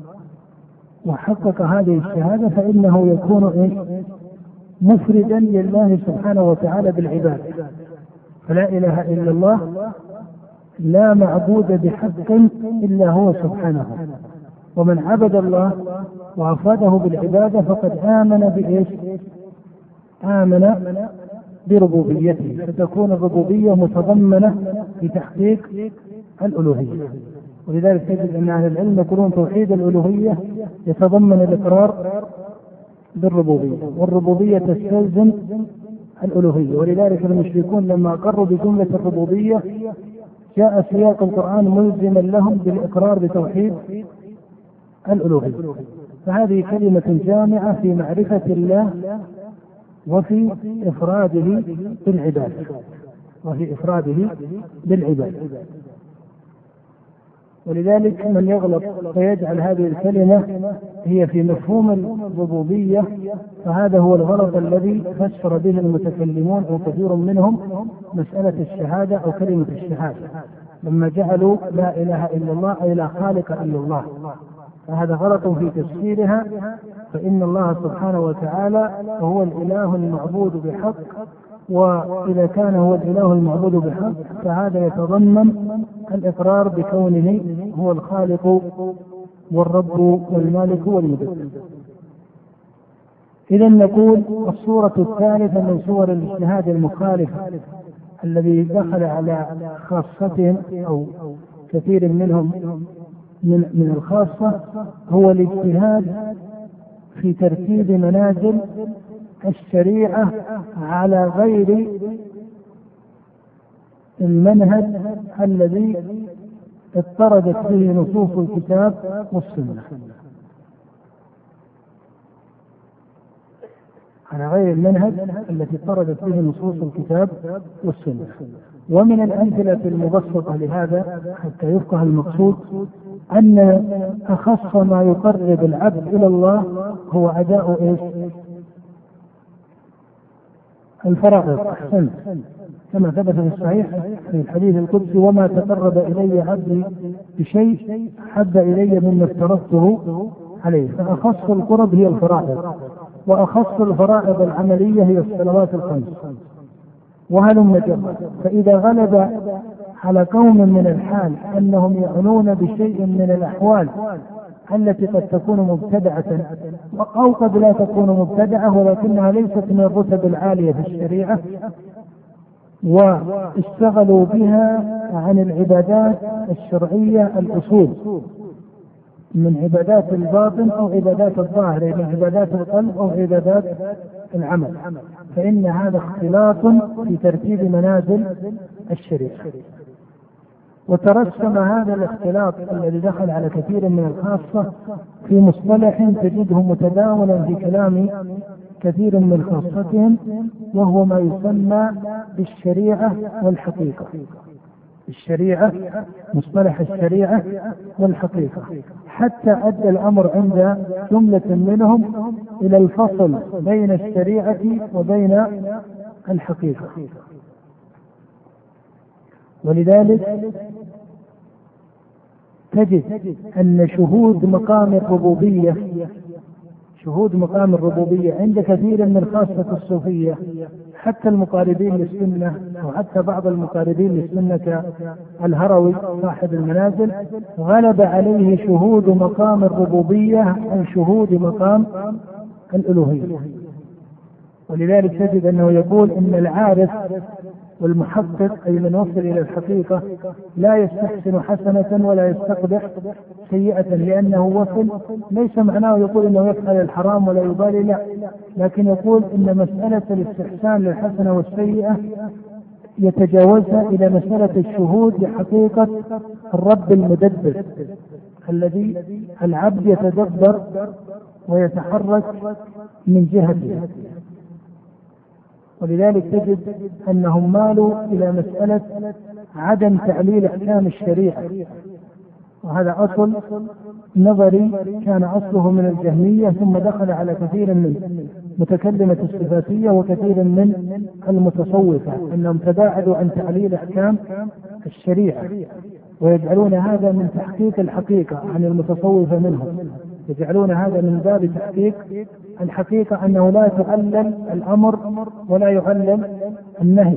وحقق هذه الشهادة فإنه يكون إيه؟ مفردا لله سبحانه وتعالى بالعبادة. فلا إله إلا الله لا معبود بحق إلا هو سبحانه، ومن عبد الله وأفراده بالعبادة فقد آمن بإيش؟ آمن بربوبيته، فتكون الربوبية متضمنة في تحقيق الألوهية. ولذلك تجد أن أهل العلم يقولون توحيد الألوهية يتضمن الإقرار بالربوبية، والربوبية تستلزم الألوهية. ولذلك المشركون لما أقروا بجملة الربوبية جاء سياق القرآن ملزما لهم بالإقرار بتوحيد الألوهية. فهذه كلمة جامعة في معرفة الله وفي إفراده بالعبادة وفي إفراده بالعبادة. ولذلك من يغلط فيجعل هذه الكلمة هي في مفهوم الربوبية، فهذا هو الغلط الذي فسر به المتكلمون أو كثير منهم مسألة الشهادة أو كلمة الشهادة، لما جعلوا لا إله إلا الله أي لا خالق إلا الله، فهذا غلط في تفسيرها. فإن الله سبحانه وتعالى هو الإله المعبود بحق، وإذا كان هو الإله المعبود بحق فهذا يتضمن الإقرار بكونه هو الخالق والرب والمالك والمدبر. إذا نقول الصورة الثالثة من صور الاجتهاد المخالف الذي دخل على خاصتهم أو كثير منهم من, من الخاصة هو الاجتهاد في ترتيب منازل الشريعة على غير المنهج الذي اضطردت به نصوص الكتاب والسنة. على غير المنهج التي طردت به نصوص الكتاب والسنة. ومن الأمثلة المبسطة لهذا حتى يفقه المقصود أن أخص ما يقرب العبد إلى الله هو أداء إيش؟ الفرائض. أحسنت، كما ثبت في الصحيح في الحديث القدسي: وما تقرب إلي عبدي بشيء أحب إلي مما افترضته عليه. فأخص القرب هي الفرائض، وأخص الفرائض العملية هي الصلوات الخمس. وهلم جرا. فإذا غلب على قوم من الحال أنهم يعنون بشيء من الأحوال التي قد تكون مبتدعة أو قد لا تكون مبتدعة ولكنها ليست من الرتب العالية في الشريعة، واشتغلوا بها عن العبادات الشرعية الأصول من عبادات الباطن أو عبادات الظاهر، من عبادات القلب أو عبادات العمل، فإن هذا اختلاط في ترتيب منازل الشريعة. وترسم هذا الاختلاط الذي دخل على كثير من الخاصة في مصطلح تجده متداولا في كلام كثير من خاصتهم، وهو ما يسمى بالشريعة والحقيقة. الشريعة، مصطلح الشريعة والحقيقة، حتى أدى الأمر عند جملة منهم إلى الفصل بين الشريعة وبين الحقيقة. ولذلك تجد أن شهود مقام الربوبية شهود مقام الربوبية عند كثير من خاصة الصوفية، حتى المقاربين للسنة وحتى بعض المقاربين للسنة كالهروي صاحب المنازل، غلب عليه شهود مقام الربوبية عن شهود مقام الألوهية. ولذلك تجد أنه يقول إن العارف والمحقق أي من وصل إلى الحقيقة لا يستحسن حسنة ولا يستقبح سيئة، لأنه وصل. ليس معناه يقول إنه يفعل الحرام ولا يبالي، لا، لكن يقول إن مسألة الاستحسان للحسنة والسيئة يتجاوزها إلى مسألة الشهود لحقيقة الرب المدبر الذي العبد يتدبر ويتحرك من جهته. ولذلك تجد أنهم مالوا إلى مسألة عدم تعليل أحكام الشريعة، وهذا أصل نظري كان أصله من الجهمية، ثم دخل على كثير من متكلمة الصفاتية وكثير من المتصوفة، أنهم تباعدوا عن تعليل أحكام الشريعة ويجعلون هذا من تحقيق الحقيقة عن المتصوفة منهم، يجعلون هذا من باب تحقيق الحقيقة، أنه لا تعلل الأمر ولا يعلل النهي،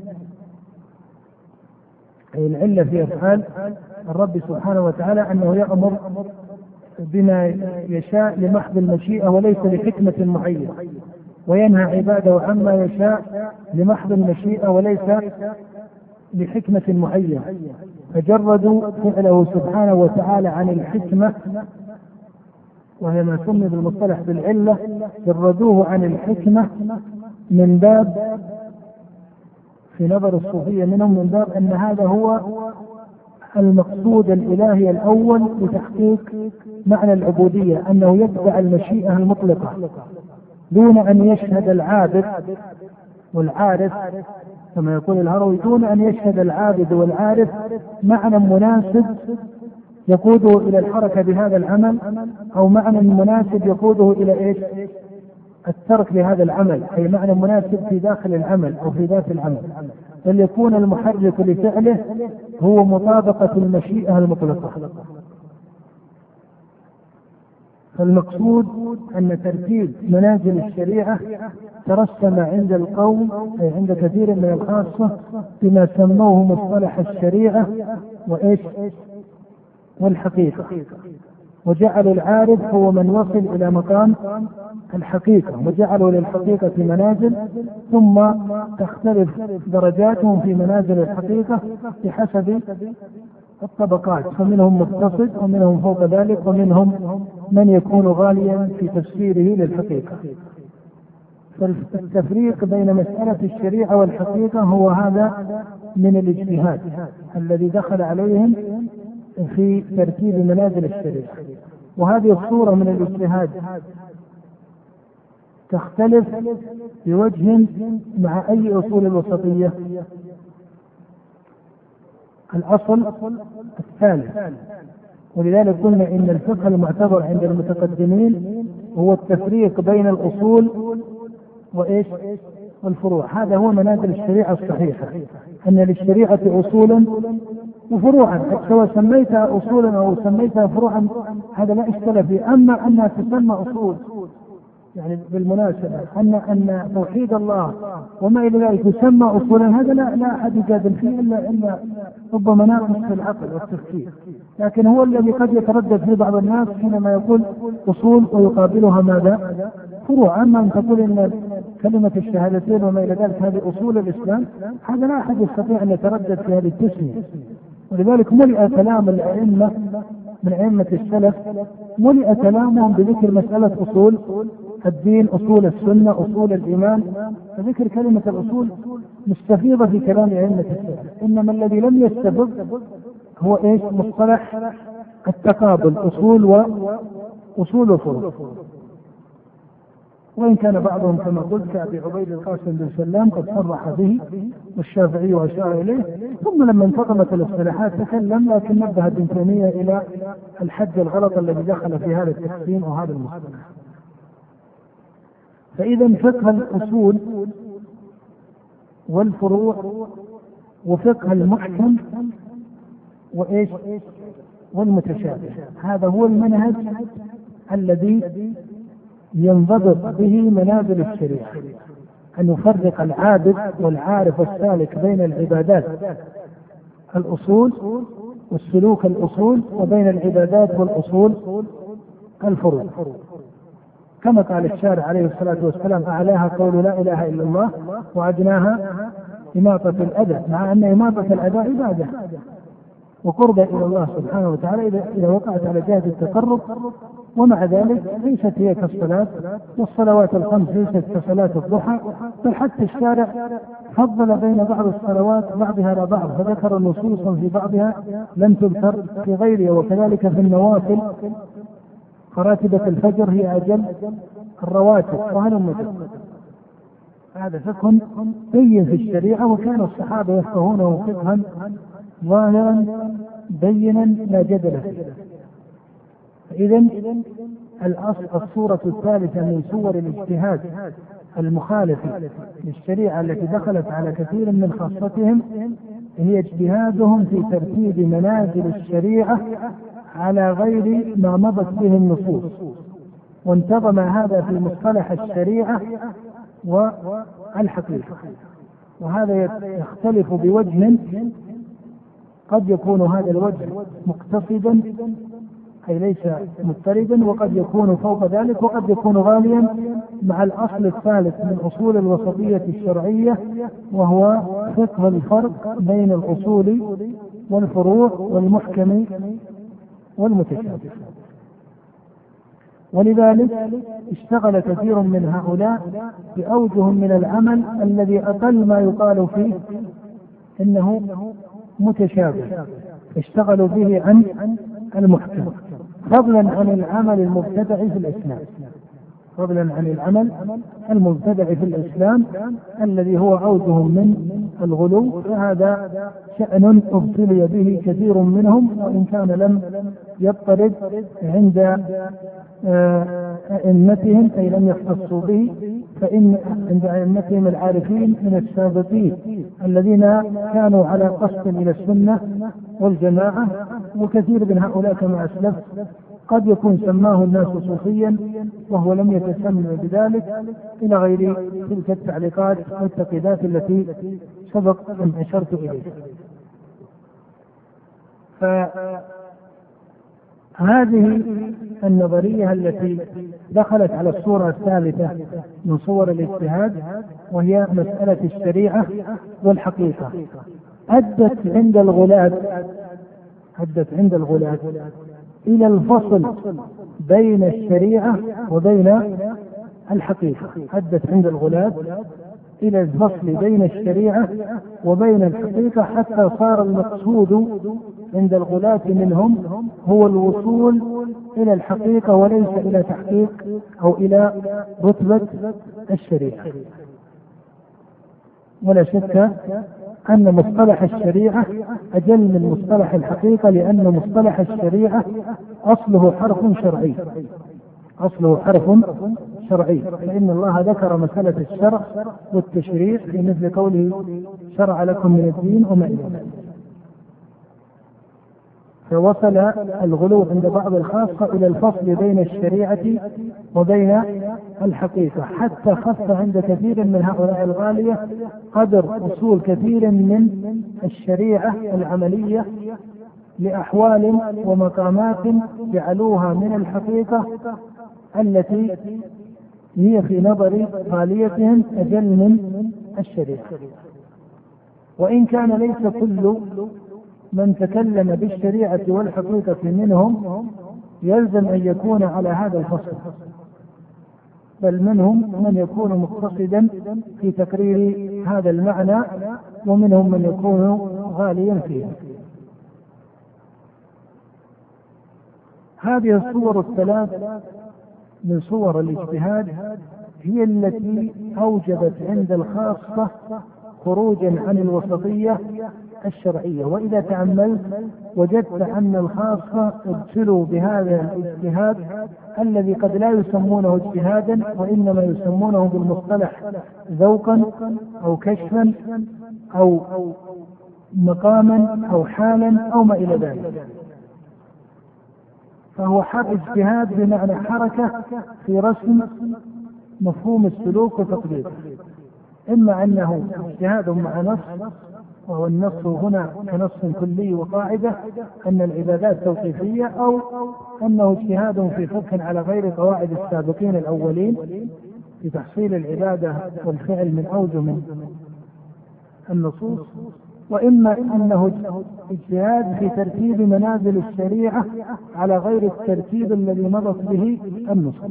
أي العلة في أفعال الرب سبحانه وتعالى أنه يأمر بما يشاء لمحض المشيئة وليس لحكمة معينة، وينهى عباده عما يشاء لمحض المشيئة وليس لحكمة معينة، فجردوا فعله سبحانه وتعالى عن الحكمة، وهي ما سمي بالمصطلح بالعلة، جردوه عن الحكمة من باب، في نظر الصوفية منهم، من باب أن هذا هو المقصود الإلهي الأول لتحقيق معنى العبودية، أنه يتبع المشيئة المطلقة دون أن يشهد العابد والعارف، كما يقول الهروي، دون أن يشهد العابد والعارف معنى مناسب يقوده إلى الحركة بهذا العمل، أو معنى مناسب يقوده إلى إيش؟ الترك لهذا العمل، أي معنى مناسب في داخل العمل أو في ذات العمل، بل يكون المحرك لفعله هو مطابقة المشيئة المطلقة. فالمقصود أن ترتيب منازل الشريعة ترسم عند القوم، أي عند كثير من الخاصة، بما سموه مصطلح الشريعة وإيش؟ والحقيقة، وجعلوا العارف هو من وصل إلى مقام الحقيقة، وجعلوا للحقيقة منازل، ثم تختلف درجاتهم في منازل الحقيقة بحسب الطبقات، فمنهم مقتصد ومنهم فوق ذلك ومنهم من يكون غاليا في تفسيره للحقيقة. فالتفريق بين مسألة الشريعة والحقيقة هو هذا من الاجتهاد الذي دخل عليهم في ترتيب منازل الشريعة. وهذه الصورة من الاجتهاد تختلف بوجه مع أي أصول الوسطية؟ الأصل الثالث. ولذلك قلنا إن الفقه المعتبر عند المتقدمين هو التفريق بين الأصول وإيش؟ والفروع. هذا هو منازل الشريعة الصحيحة، أن للشريعة أصولا وفروعا، سواء سميتها أصولا أو سميتها فروعا هذا لا إشكال فيه. أما أنها تسمى أصول، يعني بالمناسبة أن أن توحيد الله وما إلى ذلك يسمى أصولا، هذا لا لا أحد يجادل فيه إلا إلا ربما ناقص في العقل والتفكير. لكن هو الذي قد يتردد في بعض الناس حينما يقول أصول ويقابلها ماذا؟ فروع. أما أن تقول إن كلمة الشهادتين وما إلى ذلك هذه أصول الإسلام، هذا لا أحد يستطيع أن يتردد في هذه التسمية. ولذلك ملئ كلام الأئمة من أئمة السلف، ملئ كلامهم بذكر مسألة أصول الدين، أصول السنة، أصول الإيمان، فذكر كلمة الأصول مستفيضة في كلام أئمة السلف. إنما الذي لم يستفض هو إيش؟ مصطلح التقابل، أصول وأصول وفروع. وإن كان بعضهم كما قلت كأبي عبيد القاسم بن سلام قد صرح به والشافعي وأشار إليه، ثم لما انتقلت الاصطلاحات تكلم، لكن نبه ابن تيمية إلى الحد الغلط الذي دخل في هذا التقسيم وهذا المصطلح. فإذا فقه الأصول والفروع وفقه المحكم وإيش؟ والمتشابه، هذا هو المنهج الذي ينضبط به منازل الشريعة، أن يفرق العابد والعارف السالك بين العبادات الأصول والسلوك الأصول وبين العبادات والأصول الفروع. كما قال الشارع عليه الصلاة والسلام: أعلاها قول لا إله إلا الله وأدناها إماطة الأذى، مع أن إماطة الأذى عبادة وقرب إلى الله سبحانه وتعالى إذا وقعت على جهة التقرب، ومع ذلك ليست هي كالصلاة، والصلوات الخمس ليست كصلاة الضحى، بل حتى الشارع فضل بين بعض الصلوات بعضها على بعض، فذكر نصوصا في بعضها لم تذكر في غيرها. وكذلك في النوافل، فراتبة الفجر هي أجل الرواتب، وهلم جرا. هذا فقه بين في الشريعة، وكان الصحابة يفقهونه فقها ظاهرا بينا لا جدل فيه. إذن الأصل الصورة الثالثة من صور الاجتهاد المخالفة للشريعة التي دخلت على كثير من خاصتهم هي اجتهادهم في ترتيب منازل الشريعة على غير ما مضت به النصوص، وانتظم هذا في مصطلح الشريعة والحقيقة. وهذا يختلف بوجه، قد يكون هذا الوجه مقتصدا أي ليس مضطردا، وقد يكون فوق ذلك، وقد يكون غاليا مع الأصل الثالث من أصول الوسطية الشرعية، وهو فقه الفرق بين الأصول والفروع والمحكم والمتشابه. ولذلك اشتغل كثير من هؤلاء بأوجه من العمل الذي أقل ما يقال فيه إنه متشابه، اشتغلوا به عن المحكم، فضلا عن العمل المبتدع في الإسلام، فضلا عن العمل المبتدع في الإسلام الذي هو عوده من الغلو. فهذا شأن ابتلي به كثير منهم، وإن كان لم يضطرد عند أئمتهم أي لم يختصوا به، فإن عند أئمتهم العارفين من السابقين الذين كانوا على قصد إلى السنة والجماعة. وكثير من هؤلاء كما أسلف قد يكون سماه الناس صوفيا وهو لم يتسمى بذلك، إلى غير تلك التعليقات والتقييدات التي سبق أن أشرت إليها. فهذه النظرية التي دخلت على الصورة الثالثة من صور الاجتهاد، وهي مسألة الشريعة والحقيقة، أدت عند الغلاة أدت عند الغلاة إلى الفصل بين الشريعة وبين الحقيقة، أدت عند الغلاة إلى الفصل بين الشريعة وبين الحقيقة، حتى صار المقصود عند الغلاة منهم هو الوصول إلى الحقيقة وليس إلى تحقيق أو إلى رتبة الشريعة. ولا شك أن مصطلح الشريعة أجل من مصطلح الحقيقة، لأن مصطلح الشريعة أصله حرف شرعي، أصله حرف شرعي، فإن الله ذكر مسألة الشرع والتشريع في مثل قوله شرع لكم من الدين وما إلى ذلك. فوصل الغلو عند بعض الخاصة إلى الفصل بين الشريعة وبين الحقيقة، حتى خف عند كثير من هؤلاء الغالية قدر وصول كثير من الشريعة العملية لأحوال ومقامات جعلوها من الحقيقة التي هي في نظر غاليتهم أجل من الشريعة. وإن كان ليس كل من تكلم بالشريعة والحقيقة منهم يلزم أن يكون على هذا الفصل، بل منهم من يكون مقتصدا في تقرير هذا المعنى، ومنهم من يكون غاليا فيه. هذه الصور الثلاث من صور الاجتهاد هي التي أوجبت عند الخاصة خروجا عن الوسطية الشرعية. وإذا تأملت وجدت أن الخاصة ابتلوا بهذا الاجتهاد الذي قد لا يسمونه اجتهادا، وإنما يسمونه بالمصطلح ذوقا أو كشفا أو مقاما أو حالا أو ما إلى ذلك. فهو حق اجتهاد بمعنى حركة في رسم مفهوم السلوك وتطبيقه، إما أنه اجتهاد مع نص، وهو النص هنا كنص كلي وقاعدة أن العبادات توقيفية، أو أنه اجتهاد في فقه على غير قواعد السابقين الأولين في تحصيل العبادة والفعل من أوجه من النصوص، وإما أنه اجتهاد في ترتيب منازل الشريعة على غير الترتيب الذي مضت به النصوص.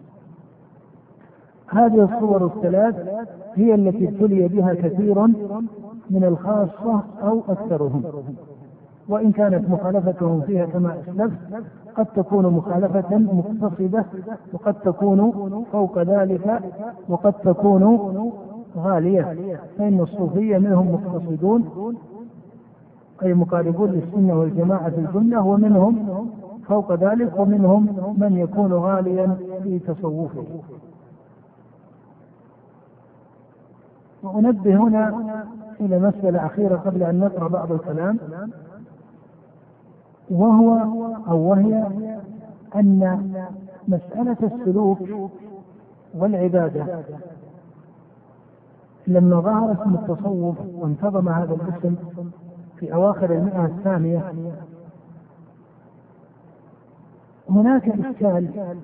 هذه الصور الثلاث هي التي ابتلي بها كثير من الخاصة أو أكثرهم، وإن كانت مخالفتهم فيها كما أسلف قد تكون مخالفة مقتصدة، وقد تكون فوق ذلك، وقد تكون غالية. فإن الصوفية منهم مقتصدون أي مقاربون للسنة والجماعة في الجملة، ومنهم فوق ذلك، ومنهم من يكون غاليا في تصوفه. وأنبه هنا إلى مسألة أخيرة قبل أن نقرأ بعض الكلام، وهو أو وهي أن مسألة السلوك والعبادة لما ظهر اسم التصوف وانتظم هذا الاسم في أواخر المئة الثانية، هناك إشكال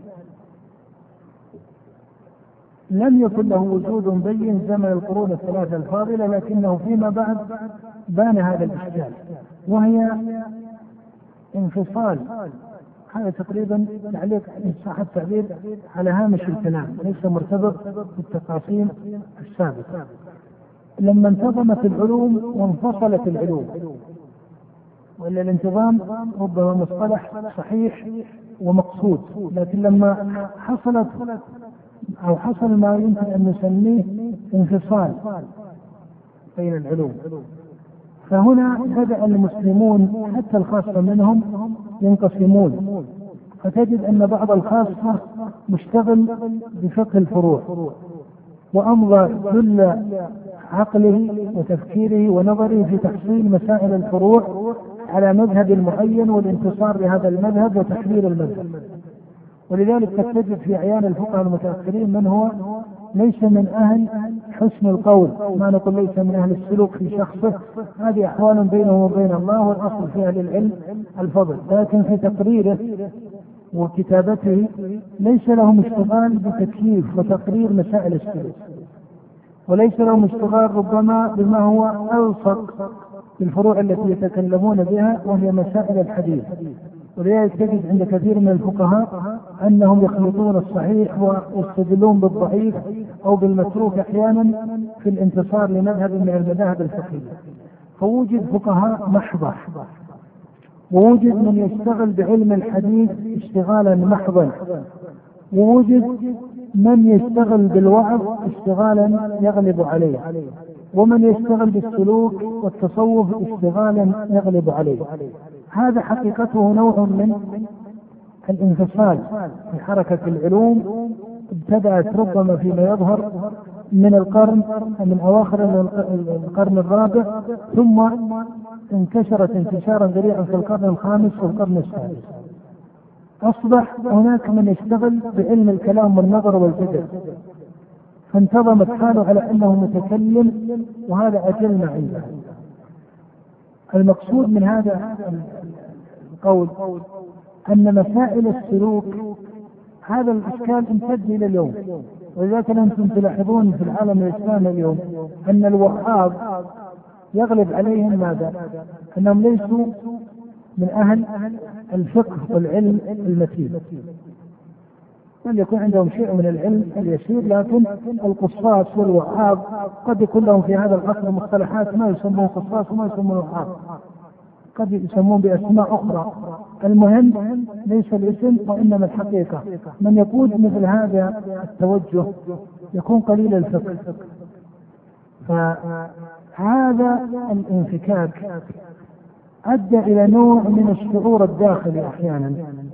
لم يكن له وجود بين زمن القرون الثلاثة الفاضلة، لكنه فيما بعد بان هذا الإشكال، وهي انفصال. هذا تقريبا تعليق إن صح التعبير على هامش الكلام، ليس مرتبط بالتقاسيم السابقة. لما انتظمت العلوم وانفصلت العلوم، وإلا الانتظام ربما مصطلح صحيح ومقصود، لكن لما حصلت أو حصل ما يمكن أن نسميه انفصال بين العلوم، فهنا بدأ المسلمون حتى الخاصة منهم ينقسمون، فتجد أن بعض الخاصة مشتغل بفقه الفروع وأمضى كل عقله وتفكيره ونظره في تحصيل مسائل الفروع على مذهب معين والانتصار لهذا المذهب وتحليل المذهب. ولذلك تجد في أعيان الفقهاء المتأخرين من هو ليس من أهل حسن القول، ما نقول ليس من أهل السلوك في شخصه، هذه أحوال بينه وبين الله، والأصل في أهل العلم الفضل، لكن في تقريره وكتابته ليس لهم اشتغال بتكييف وتقرير مسائل السلوك، وليس لهم اشتغال ربما بما هو ألصق بالفروع التي يتكلمون بها وهي مسائل الحديث. ولذلك تجد عند كثير من الفقهاء أنهم يخلطون الصحيح ويستدلون بالضعيف أو بالمتروك أحيانا في الانتصار لمذهب من المذاهب الفقهية. فوجد فقهاء محضة، ووجد من يشتغل بعلم الحديث اشتغالا محضا، ووجد من يشتغل بالوعظ اشتغالا يغلب عليه، ومن يشتغل بالسلوك والتصوف اشتغالا يغلب عليه. هذا حقيقته نوع من الانفصال في حركة العلوم، ابتدأت ربما فيما يظهر من القرن من أواخر القرن الرابع، ثم انتشرت انتشارا ذريعا في القرن الخامس والقرن السادس. أصبح هناك من يشتغل بعلم الكلام والنظر والفكر، فانتظمت حاله على أنه متكلم، وهذا أجل ما عنده. المقصود من هذا القول أن مسائل السلوك هذا الإشكال امتد إلى اليوم، ولذلك أنتم تلاحظون في العالم الإسلامي اليوم أن الوعاظ يغلب عليهم ماذا؟ أنهم ليسوا من أهل الفقه والعلم المتين، بل يكون عندهم شيء من العلم اليسير، لكن القصاص والوعاظ قد يكون لهم في هذا العصر مصطلحات ما يسمون قصاص وما يسمون وعاظ، قد يسمون بأسماء أخرى. المهم ليس الاسم وإنما الحقيقة. من يقود مثل هذا التوجه يكون قليل الفقه، فهذا الانفكاك أدى إلى نوع من الشعور الداخلي أحيانا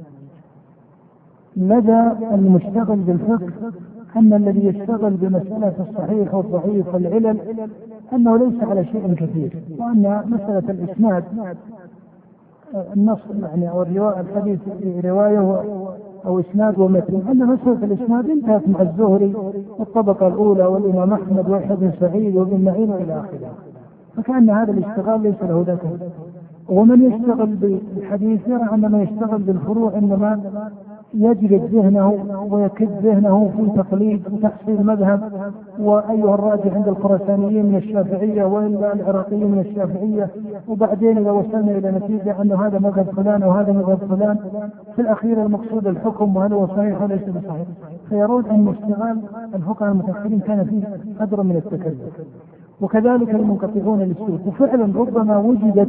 لدى المشتغل بالفقه أن الذي يشتغل بمسألة الصحيح والضعيف والعلل أنه ليس على شيء كثير، وأن مسألة الإسناد النص يعني أو الرواية الحديث رواية أو إسناد ومتن، أن مسألة الإسناد انتهت مع الزهري والطبقة الأولى والإمام أحمد ويحيى بن سعيد وابن معين إلى آخره، فكأن هذا الاشتغال ليس له ذاك. ومن يشتغل بالحديث يرى أن من يشتغل بالفروع إنما يجلد ذهنه ويكد ذهنه في تقليد وتحصيل مذهب، وأيها الراجح عند الخراسانيين من الشافعية وإلا العراقيين من الشافعية، وبعدين إذا وصلنا إلى نتيجة أن هذا مذهب فلان وهذا مذهب فلان، في الأخير المقصود الحكم وهل هو صحيح وليس بصحيح. فيرون أن اشتغال الفقهاء المتأخرين كان فيه قدر من التكلف، وكذلك المنقطعون للسوق. وفعلا ربما وجدت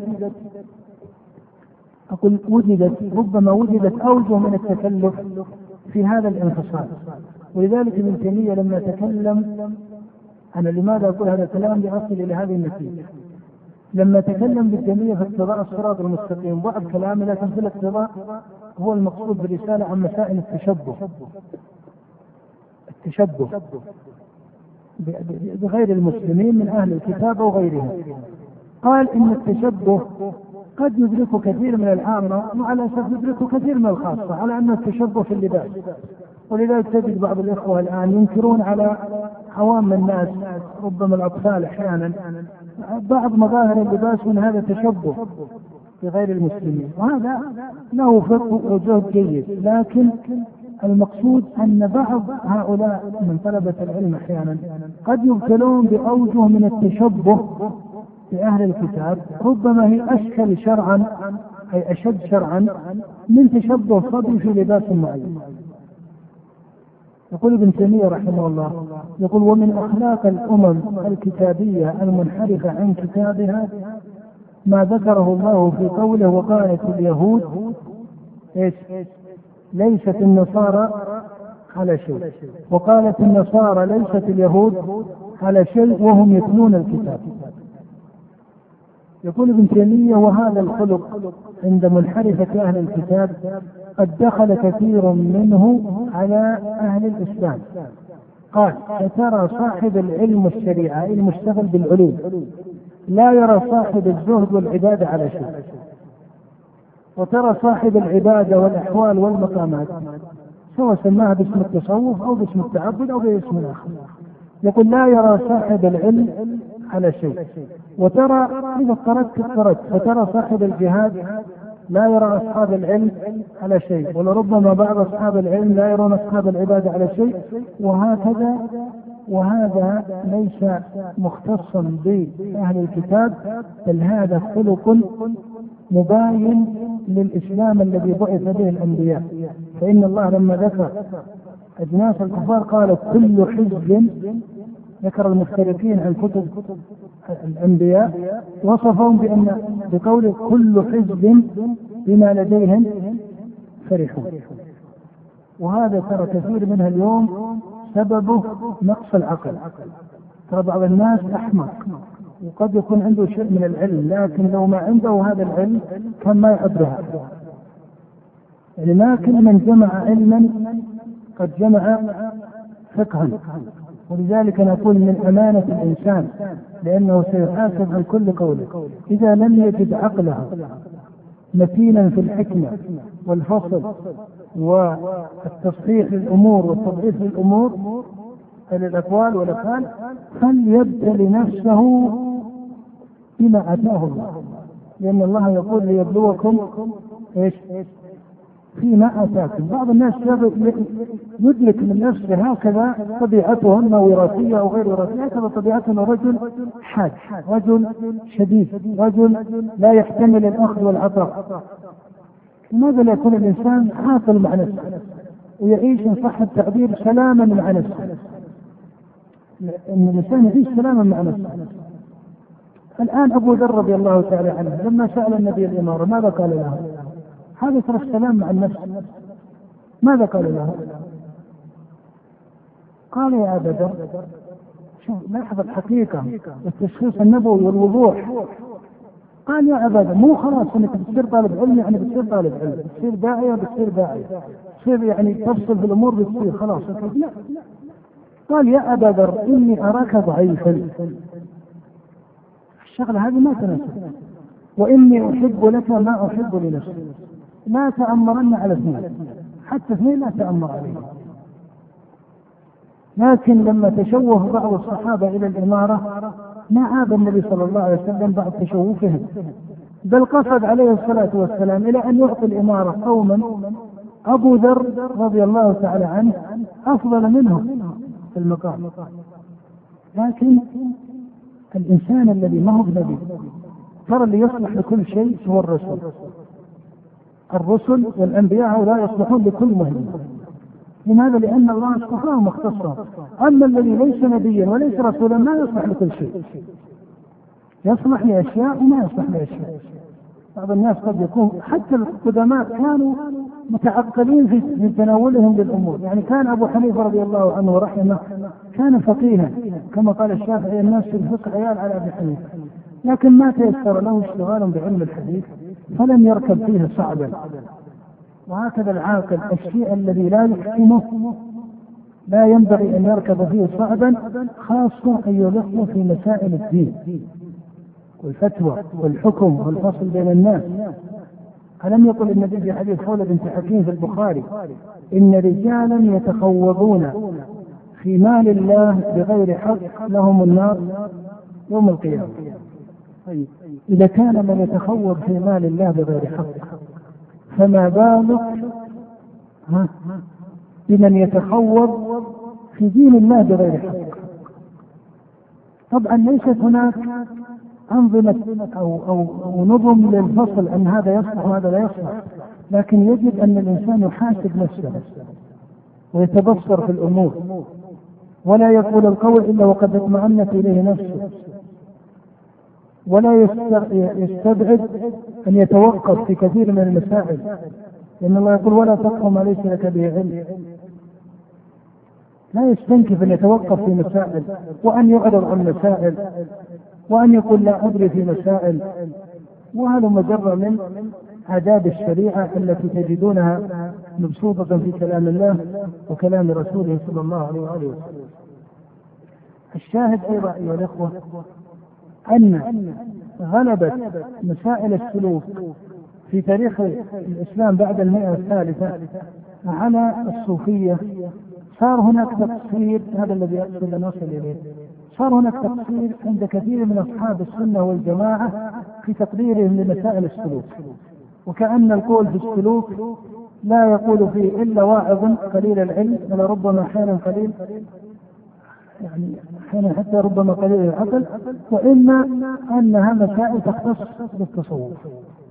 أقول وجدت ربما وجدت أوجه من التكلف في هذا الانفصال. ولذلك ابن تيمية لما تكلم، أنا لماذا أقول هذا الكلام لأصل إلى هذه النتيجة، لما تكلم ابن تيمية في اقتضاء الصراط المستقيم بعض كلامه، لكن في الاقتضاء هو المقصود بالرسالة عن مسائل التشبه التشبه بغير المسلمين من أهل الكتاب وغيرهم. قال إن التشبه قد يدرك كثير من العامة، وعلى أساس يدرك كثير من الخاصة، على أن التشبه في اللباس. ولذلك تجد بعض الإخوة الآن ينكرون على عوام الناس، ربما الأطفال أحيانا، بعض مظاهر اللباس من هذا تشبه بغير المسلمين، وهذا له فقه وجهد جيد. لكن المقصود أن بعض هؤلاء من طلبة العلم أحيانا قد يبتلون بأوجه من التشبه بأهل الكتاب، ربما هي أشكل شرعا أي أشد شرعا من تشبه صبي في لباس معين. يقول ابن تيمية رحمه الله، يقول ومن أخلاق الأمم الكتابية المنحرفة عن كتابها ما ذكره الله في قوله وقالت اليهود إيش ليست النصارى على شيء، وقالت النصارى ليست اليهود على شيء وهم يتلون الكتاب. يقول ابن تيمية وهذا الخلق عند منحرفة أهل الكتاب قد دخل كثير منه على أهل الإسلام. قال فترى صاحب العلم والشريعة المشتغل بالعلوم لا يرى صاحب الزهد والعبادة على شيء، وترى صاحب العبادة والأحوال والمقامات سواء سماها باسم التصوف أو باسم التعبد أو باسم آخر، يقول لا يرى صاحب العلم على شيء. وترى إذا قرأت قرأت فترى صاحب الجهاد لا يرى أصحاب العلم على شيء، ولربما بعض أصحاب العلم لا يرون أصحاب العبادة على شيء، وهكذا. وهذا ليس مختصا بأهل الكتاب، بل هذا خلق مباين للإسلام الذي بعث به الأنبياء. فإن الله لما ذكر أجناس الكفار قال كل حزب، ذكر المختلفين عن كتب الأنبياء وصفهم بأن بقول كل حزب بما لديهم فرحون. وهذا ترى كثير منها اليوم سببه نقص العقل. ترى بعض الناس أحمق وقد يكون عنده شيء من العلم، لكن لو ما عنده هذا العلم كان ما يعبرها. يعني ما كل من جمع علما قد جمع فقها. ولذلك نقول من أمانة الإنسان لأنه سيحاسب عن كل قوله إذا لم يجد عقله متينا في الحكمة والفصل والتصحيح للأمور والتضعيف للأمور للأقوال والأفعال، فليبتل نفسه بما أتاه الله. لأن الله يقول ليبلوكم إيش فيما آتاكم. بعض الناس يدرك من نفسه هكذا طبيعته، اما وراثيه او غير وراثيه، هكذا طبيعته رجل حاد، رجل شديد، رجل لا يحتمل الاخذ والعطاء. لماذا لا يكون الانسان عاقل مع نفسه ويعيش ان صح التعبير سلاما مع نفسه؟ ان الانسان يعيش سلاما مع نفسه. الان ابو ذر رضي الله تعالى عنه لما سال النبي الاماره ماذا قال له؟ هذا ترى السلام مع النفس. ماذا قال له؟ قال يا أبا ذر، شوف لاحظ الحقيقة والتشخيص النبوي والوضوح. قال يا أبا ذر مو خلاص انك بتصير طالب علم يعني بتصير طالب علم، بتصير داعية بتصير داعية، بتصير يعني تفصل في الأمور بتصير خلاص. لا. قال يا أبا ذر إني أراك ضعيفا، الشغلة هذه ما تناسب، وإني أحب لك ما أحب لنفسي، لا تأمرن على اثنين، حتى اثنين لا تأمر عليهم. لكن لما تشوه بعض الصحابة إلى الإمارة ما عاب النبي صلى الله عليه وسلم بعد تشوفهم، بل قصد عليه الصلاة والسلام إلى أن يعطي الإمارة قوما أبو ذر رضي الله تعالى عنه أفضل منهم في المقام. لكن الإنسان الذي ما هو بنبي، ترى اللي يصلح لكل شيء هو الرسول. الرسل والأنبياء لا يصلحون لكل مهمة. لماذا؟ لأن الله اصطفاهم واختصهم. أما الذي ليس نبيا وليس رسولا ما يصلح لكل شيء، يصلح لأشياء وما يصلح لأشياء. بعض الناس قد يكون حتى القدماء كانوا متعقلين في تناولهم للأمور. يعني كان أبو حنيفة رضي الله عنه ورحمه كان فقيها كما قال الشافعي الناس في الفقه عيال على أبي حنيفة، لكن ما تيسر له اشتغال بعلم الحديث فلم يركب فيه صعبا. وهكذا العاقل الشيء الذي لا يحكمه لا ينبغي أن يركب فيه صعبا، خاصة أن يلقوا في مسائل الدين والفتوى والحكم والفصل بين الناس. ألم يقل النبي في حديث خولة بنت حكيم في البخاري إن رجالا يتخوضون في مال الله بغير حق لهم النار يوم القيامة. إذا كان من يتخوض في مال الله بغير حق فما بالك بمن يتخوض في دين الله بغير حق. طبعا ليست هناك أنظمة أو, أو, أو نظم للفصل أن هذا يصلح وهذا لا يصلح، لكن يجب أن الإنسان يحاسب نفسه ويتبصر في الأمور ولا يقول القول إلا وقد اطمأنت إليه نفسه، ولا يستبعد أن يتوقف في كثير من المسائل، لأن الله يقول ولا تقف ما ليس لك به علم. لا يستنكف أن يتوقف في مسائل وأن يعرض عن مسائل وأن يقول لا أدري في مسائل. وهذا مجرد من آداب الشريعة التي تجدونها مبسوطة في كلام الله وكلام رسوله صلى الله عليه وسلم. الشاهد أيضا أيها الأخوة أن غلبت مسائل السلوك في تاريخ الإسلام بعد المئة الثالثة على الصوفية. صار هناك تقصير، هذا الذي أقصد أن أصل إليه، صار هناك تقصير عند كثير من أصحاب السنة والجماعة في تقديرهم لمسائل السلوك، وكأن القول في السلوك لا يقول فيه إلا واعظ قليل العلم ولربما أحيانا قليل يعني أحيانا حتى ربما قليل العقل، وإما أنها مسائل تختص بالتصوف.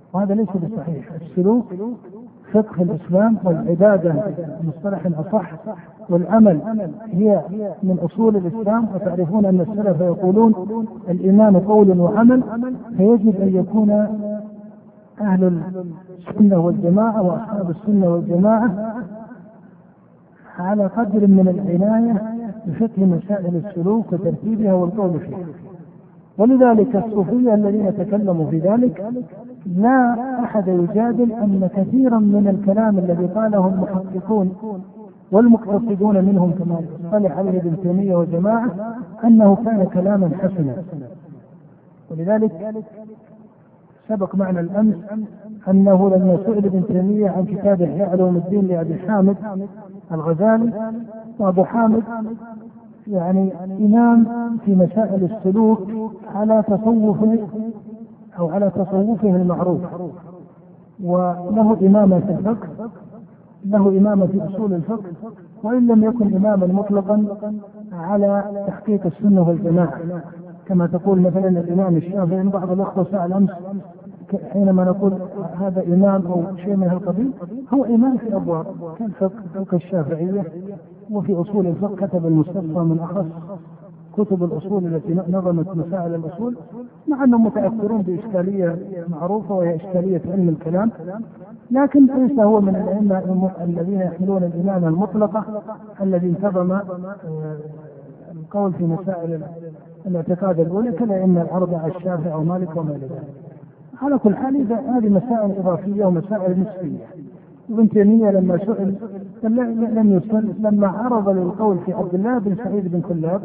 وهذا ليس بصحيح. السلوك فقه الإسلام، والعبادة مصطلح أصح، والعمل هي من أصول الإسلام. وتعرفون أن السلف يقولون الإيمان قول وعمل، فيجب أن يكون أهل السنة والجماعة وأصحاب السنة والجماعة على قدر من العناية بفقه مسائل السلوك وترتيبها والقول فيها. ولذلك الصوفية الذين تكلموا في ذلك لا أحد يجادل أن كثيرا من الكلام الذي قاله المحققون والمقتصدون منهم كما صالح عليه ابن تيمية وجماعة أنه كان كلاما حسنا. ولذلك سبق معنا الأمس أنه لما سئل ابن تيمية عن كتاب إحياء علوم الدين لأبي حامد الغزالي، وأبو حامد يعني إمام في مسائل السلوك على تصوفه أو على تصوفه المعروف، وله إمامة في الفقه، له إمامة في أصول الفقه، وإن لم يكن إماما مطلقا على تحقيق السنة والجماعة كما تقول مثلا الإمام الشافعي. بعض الأخوة سأل أمس حينما نقول هذا إمام أو شيء من هالقبيل، هو إمام في أبواب كالفقه فقه الشافعية، وفي أصول الفقه كتب المستصفى من أخص كتب الأصول التي نظمت مسائل الأصول، مع أنهم متأثرون بإشكالية معروفة وهي إشكالية علم الكلام، لكن ليس هو من الأئمة الذين يحملون الإمامة المطلقة الذي انتظم القول في مسائل الاعتقاد الأولى كالأئمة الأربعة الشافعي ومالك وما إلى ذلك. على كل حال هذه مسائل إضافية ومسائل نسبية. ابن تيمية لما سئل لم يسأل لما عرض للقول في عبد الله بن سعيد بن كلاب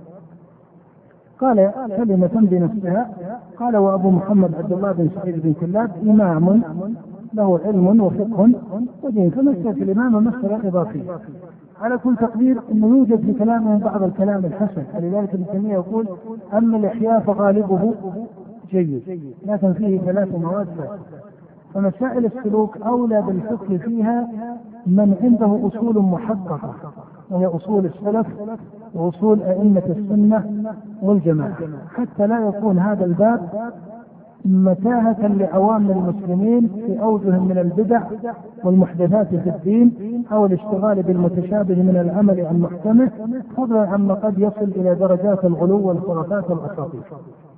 قال كلمة بنفسها، قال وأبو محمد عبد الله بن سعيد بن كلاب إمام له علم وفقه ودين، فمسألة الإمامة مسألة إضافية. على كل تقدير أنه يوجد في كلامه بعض الكلام الحسن، لذلك ابن تيمية يقول أما الإحياء فغالبه جيد لكن فيه ثلاث مواد. فمسائل السلوك أولى بالفقه فيها من عنده أصول محققة، وهي أصول السلف وأصول أئمة السنة والجماعة، حتى لا يكون هذا الباب متاهة لعوام المسلمين في أوجه من البدع والمحدثات في الدين أو الاشتغال بالمتشابه من العمل عن محكمه، فضلا عما قد يصل إلى درجات الغلو والخرافات والأساطير.